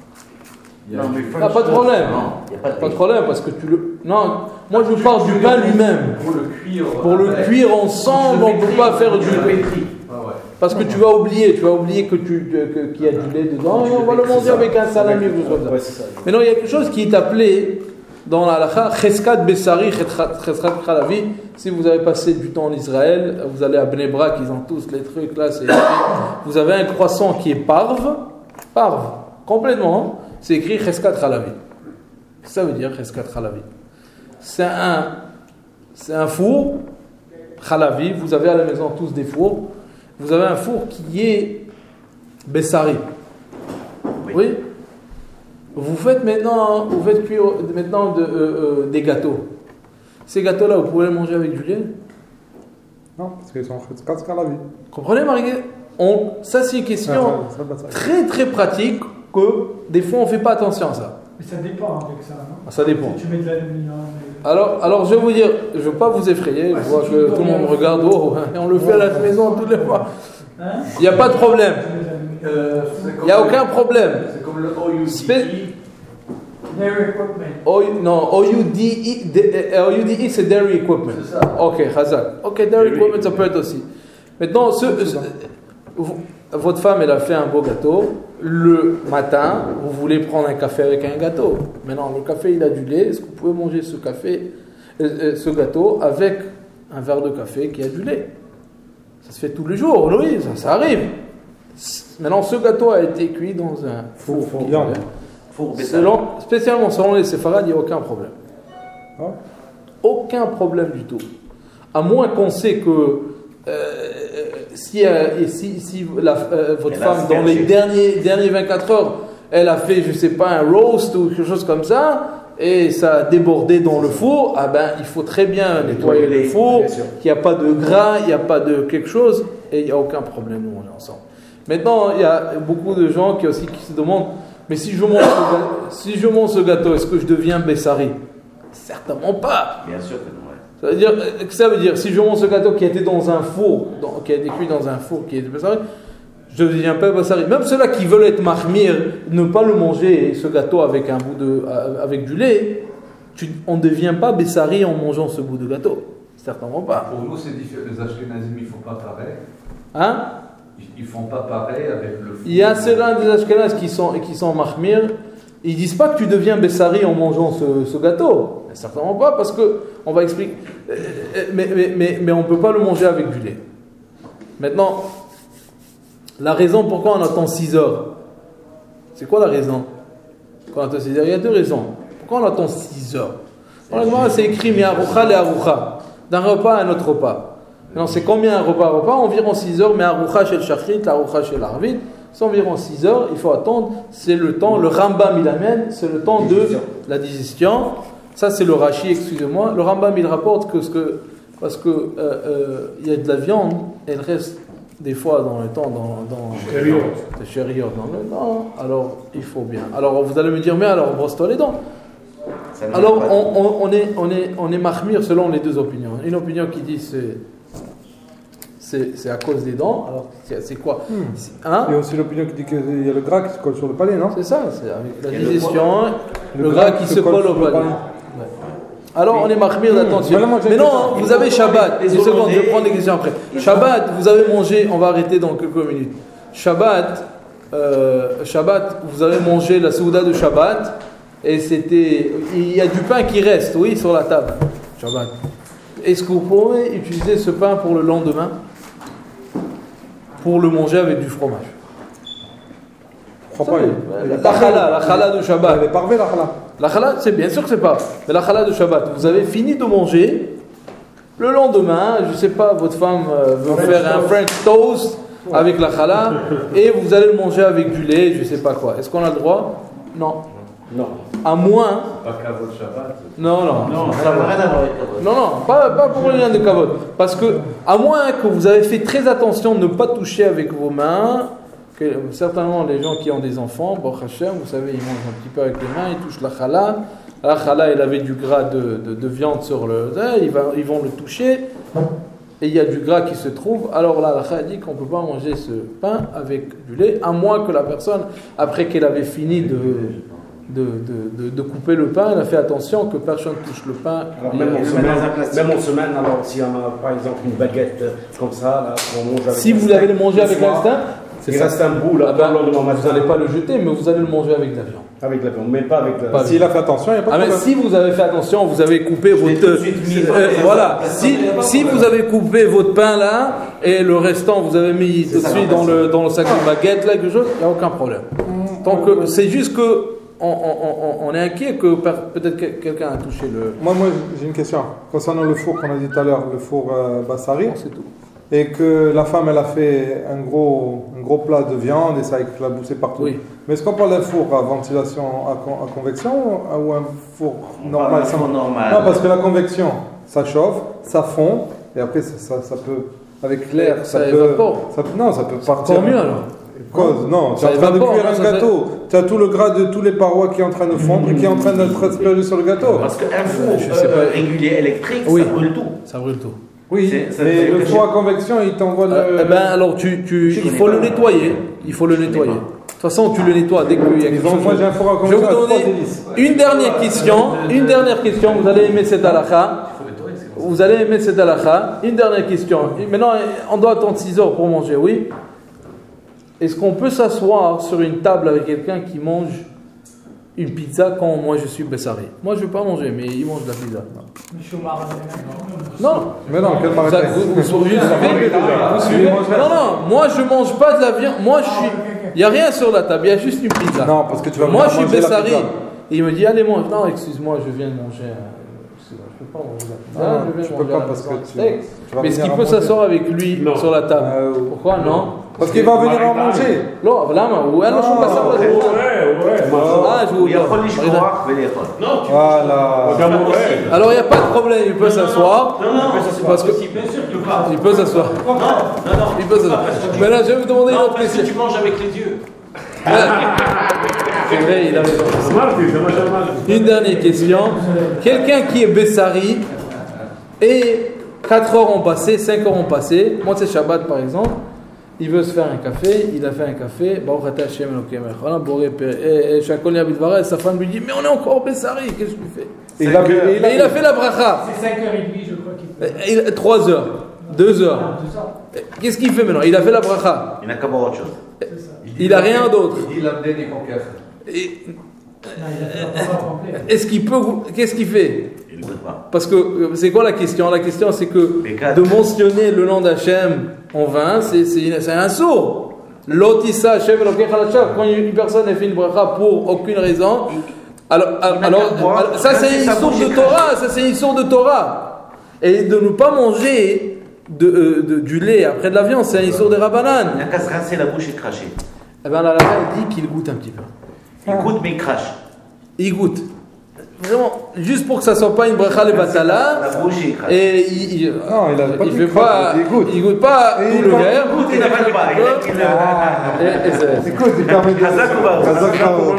Il y a Non, du mais French Ah, pas de toast. problème. Non, il n'y a pas de Pas de problème parce que tu le. Non, moi je parle du pain lui-même. Pour le cuire. Pour le avec- cuire ensemble, on ne peut pas faire du. Tu le pétris. Ah ouais. Parce que tu vas oublier, tu vas oublier que tu que- qu'il y a du lait dedans. Et on va le manger avec un salami ou quelque chose comme ça. Ouais, c'est ça. Mais non, il y a quelque chose qui est appelé dans la halakha cheskat besari cheskat khalavi. Si vous avez passé du temps en Israël, vous allez à Bnei Brak, ils ont tous les trucs là. c'est- Vous avez un croissant qui est parve, parve, complètement. hein. C'est écrit cheskat khalavi. Ça veut dire cheskat khalavi. C'est un, c'est un four khalavi. Vous avez à la maison tous des fours. Vous avez un four qui est bessari. Oui. Oui. Vous faites maintenant, vous faites cuire maintenant de, euh, euh, des gâteaux. Ces gâteaux-là, vous pouvez les manger avec du lait. Non, parce qu'ils sont quatre à la vie. Comprenez, Marie? On, ça, c'est une question Ah, ça, ça, ça. très très pratique que des fois on fait pas attention à ça. Mais ça dépend avec ça, non? Ça dépend. Si tu mets de l'aluminium. et- Alors, alors je vais vous dire, je ne veux pas vous effrayer. Je vois que tout le monde me regarde. Oh, et on le fait à la maison toutes les fois. Hein? Il n'y a pas de problème. Tu mets de l'aluminium. Euh, c'est Il comme n'y a le- aucun problème. C'est comme le O U D Spé- E. Dairy equipment. O, non, O U D E, D- euh, O U D E c'est Dairy Equipment. C'est ça. Ok, Khazak. Ok, Dairy Dairy Equipment, ça peut être aussi. Maintenant, ce, ce- vous- votre femme, elle a fait un beau gâteau. Le matin, vous voulez prendre un café avec un gâteau. Maintenant, le café, il a du lait. Est-ce que vous pouvez manger ce café, euh, euh, ce gâteau avec un verre de café qui a du lait? Ça se fait tous les jours, oui, ça, ça arrive. Maintenant, ce gâteau a été cuit dans un four. Four, qui- viande. Four Bessari. Selon, spécialement selon les séfarades, il n'y a aucun problème. Ah. Aucun problème du tout. À moins qu'on sait que euh, si, euh, si, si la, euh, votre Elle a femme, dans les aspergé. derniers, derniers vingt-quatre heures, elle a fait, je sais pas, un roast ou quelque chose comme ça, et ça a débordé dans le four, ah ben, il faut très bien nettoyer le four, qu'il n'y a pas de gras, il n'y a pas de quelque chose, et il n'y a aucun problème, nous on est ensemble. Maintenant, il y a beaucoup de gens qui aussi qui se demandent, mais si je mange ce gâteau, si je mange ce gâteau, est-ce que je deviens Bessari? Certainement pas. Bien sûr que non. Ouais. Ça veut dire, euh, que ça veut dire, si je mange ce gâteau qui a été dans un four, dans- qui a été cuit dans un four, qui est Bessari, je ne deviens pas Bessari. Même ceux-là qui veulent être mahmir, ne pas le manger, ce gâteau avec un bout de, euh, avec du lait, tu- on ne devient pas Bessari en mangeant ce bout de gâteau. Certainement pas. Pour nous, c'est différent. Les Ashkenazim, ils ne font pas pareil. Hein? Ils ne font pas pareil avec le four. Il y a ceux-là des Ashkenaz qui sont, qui sont mahmir, ils disent pas que tu deviens Bessari en mangeant ce, ce gâteau. Mais certainement pas, parce que, on va expliquer, euh, euh, mais, mais, mais, mais on ne peut pas le manger avec du lait. Maintenant, la raison pourquoi on attend six heures, c'est quoi la raison? Quand on attend six heures, il y a deux raisons. Pourquoi on attend six heures? Dans la Gemara, c'est écrit mi arucha le arucha, d'un repas à un autre repas. Maintenant, c'est combien un repas à repas? Environ six heures, mais arucha chez le shachrit, arucha chez l'arvit, c'est environ six heures, il faut attendre, c'est le temps, le Rambam il amène, c'est le temps de la digestion. Ça c'est le Rashi, excusez-moi. Le Rambam il rapporte que, ce que parce que euh, euh, il y a de la viande, elle reste des fois dans le temps, dans, dans le chériot, dans le temps, alors il faut bien. Alors vous allez me dire, mais alors brosse-toi les dents. Ça ne Alors marche pas. on, on, on est, on est, on est mahmir selon les deux opinions. Une opinion qui dit c'est c'est, c'est à cause des dents. Alors c'est, c'est quoi? C'est- hein? Il y a aussi l'opinion qui dit qu'il y a le gras qui se colle sur le palais, non? C'est ça, c'est avec la Et le digestion, le, gras qui se colle au sur le palais. palais. Ouais. Alors on est mahmir d'attention. Voilà, moi, j'ai Mais une non, question. vous avez Shabbat. Les Une seconde, je vais Hollandais- prendre des questions après. Shabbat, vous avez mangé, on va arrêter dans quelques minutes. Shabbat, euh, Shabbat, vous avez mangé la souda de Shabbat et c'était, il y a du pain qui reste, oui, sur la table. Shabbat. Est-ce que vous pouvez utiliser ce pain pour le lendemain, pour le manger avec du fromage? Je crois pas. La la chala, la chala de Shabbat. Elle est parvée, la chala. La chala, c'est bien sûr que c'est pas. Mais la chala de Shabbat, vous avez fini de manger. Le lendemain, je sais pas, votre femme euh, veut faire un French toast avec la chala et vous allez le manger avec du lait, je sais pas quoi. Est-ce qu'on a le droit? Non. Non. À moins. Pas qu'à votre Shabbat. Non, non. Non, ça n'a rien à voir avec la voix. Non, non, pas, pas pour le lien de kavod. Parce que, à moins que vous avez fait très attention de ne pas toucher avec vos mains, que, certainement les gens qui ont des enfants, Baruch Hashem, vous savez, ils mangent un petit peu avec les mains, ils touchent la chala. La chala, elle avait du gras de, de, de viande sur le. Ils, va, ils vont le toucher, et il y a du gras qui se trouve. Alors là, la chala dit qu'on ne peut pas manger ce pain avec du lait, à moins que la personne, après qu'elle avait fini de. De, de, de, de couper le pain, elle a fait attention que personne ne touche le pain. Alors, même, en le semaine, mettre dans un plastique. même en semaine, alors si on a par exemple une baguette euh, comme ça, là, on mange avec Si un vous steak, allez le manger une avec fois, l'instinct, c'est il ça. reste un bout là, Ah ben, le lendemain matin. vous n'allez pas le jeter, mais vous allez le manger avec de la viande. Avec la viande, mais pas avec la. Pas S'il a fait attention, il n'y a pas Ah de mais problème. si vous avez fait attention, vous avez coupé l'ai votre tout de suite mis dans euh, les- voilà. dans Si, les- si vous avez coupé votre pain là et le restant vous avez mis tout de ça, suite en dans fait, le dans le sac de baguette là quelque chose, il n'y a aucun problème. Tant que c'est juste que on, on, on, on est inquiet que par- peut-être que quelqu'un a touché le. Moi, moi, j'ai une question. Concernant le four qu'on a dit tout à l'heure, le four euh, Bassari, Bon, c'est tout. et que la femme, elle a fait un gros, un gros plat de viande et ça a éclaboussé partout. Oui. Mais est-ce qu'on parle d'un four à ventilation, à, con- à convection ou un four On normal parle d'un sans- four normal. Non, parce que la convection, ça chauffe, ça fond, et après, ça, ça, ça peut, avec l'air, Ça ça, peut. évapore. Ça, peut- non, ça peut partir. Encore mieux alors. Cause, non, tu es Ça en train de évapore, cuire non, un ça gâteau. Tu as tout le gras de tous les parois qui est en train de fondre et qui est en train d'être aspergé sur le gâteau. Parce qu'un four Je sais euh, pas. régulier électrique, Oui. ça brûle tout. Ça brûle tout. Oui, C'est- ça mais fait le que four j'ai- à convection, il t'envoie le. Euh, eh ben alors tu, tu Je il connais faut pas. le nettoyer. Il faut le Je connais nettoyer. pas. De toute façon, tu le nettoies dès qu'il y a Ils quelque ont- chose. moi, j'ai un four à Je vais convection vous à trois donner hélices. une dernière question. Une dernière question. Vous allez aimer cette halakha. Vous allez aimer cette halakha. Une dernière question. Maintenant, on doit attendre six heures pour manger, oui. Est-ce qu'on peut s'asseoir sur une table avec quelqu'un qui mange une pizza quand moi je suis Bessari? Moi, je ne veux pas manger, mais il mange de la pizza. Monsieur Omar, Non. Mais non, quel Ça, marocain vous, vous suivez, vous suivez Non, non, moi je mange pas de la viande. Moi je suis. Il n'y a rien sur la table, il y a juste une pizza. Non, parce que tu vas Moi, je venir suis manger la Bessari. pizza. Il me dit, allez, mange. Non, excuse-moi, je viens de manger. un- excuse-moi, Je ne peux pas manger la pizza. Non, je viens tu de peux manger pas la parce pizza, que un tu- steak. tu vas Mais est-ce venir qu'il à peut manger. s'asseoir avec lui Non. sur la table? Euh, Pourquoi non? Parce qu'il va venir en manger. Non, là, mais où est-ce Non, que je passe à Ouais, ouais. Ah, je vous הוא יכול לשכוח ולאכול. Non, tu Voilà. Regarde, ouais. Alors, il n'y a pas de problème, il peut s'asseoir. Non, non, C'est parce que- bien sûr que pas. Il peut s'asseoir. Non, non, non. Il peut s'asseoir. Maintenant, je vais vous demander une Non, autre parce que question. tu manges avec les dieux. C'est vrai, il a raison. Mardi, ça marche mal. Une dernière question. Quelqu'un qui est Bessari et quatre heures ont passé, cinq heures ont passé. Moi, c'est Shabbat par exemple. Il veut se faire un café. Il a fait un café. Baruch atah Hashem Elokeinu melech haolam borei peri- Et et Shakol Yabid Vara, et sa femme lui dit mais on est encore Bessari. Qu'est-ce que tu fais? Et il a vu- et il a Mais il a fait la bracha. C'est cinq heures trente, je crois qu'il fait. Et il- Trois heures, deux heures. Ah, tout ça. Qu'est-ce qu'il fait maintenant? Il a fait la bracha. Il n'a qu'à boire autre chose. C'est ça. Il a rien d'autre. Il dit l'abdé des conquêtes. Et Non, il a fait la bracha complète. Est-ce qu'il peut? Qu'est-ce qu'il fait? Il ne goûte pas. Parce que euh, c'est quoi la question? La question c'est que Mais quatre. de mentionner le nom d'Hachem en vain, c'est, c'est, c'est un sourd. L'otissa Hachem Elokecha l'Hachem. Quand une personne a fait une bracha pour aucune raison, alors, alors, n'a alors, qu'à boire, alors, ça même c'est si une ça source bouge de et Torah, ça c'est une source de Torah. Et de ne pas manger de, euh, de- du lait après de la viande, c'est une source de Il Rabbanan. n'a qu'à se rincer la bouche et cracher. Eh bien la Rabban dit qu'il goûte un petit peu. Il goûte mais il crache. Il goûte. Vraiment, juste pour que ça soit pas une bracha le batala. La bouche et il crache. Et il, il, Non, il a pas il dit fait crache, pas, il goûte. il goûte pas Et tout il le va- verre. Il n'avale pas. Il a- il a- Et- et c'est- Écoute, il permet de. Chazak ou pas Chazak, bravo.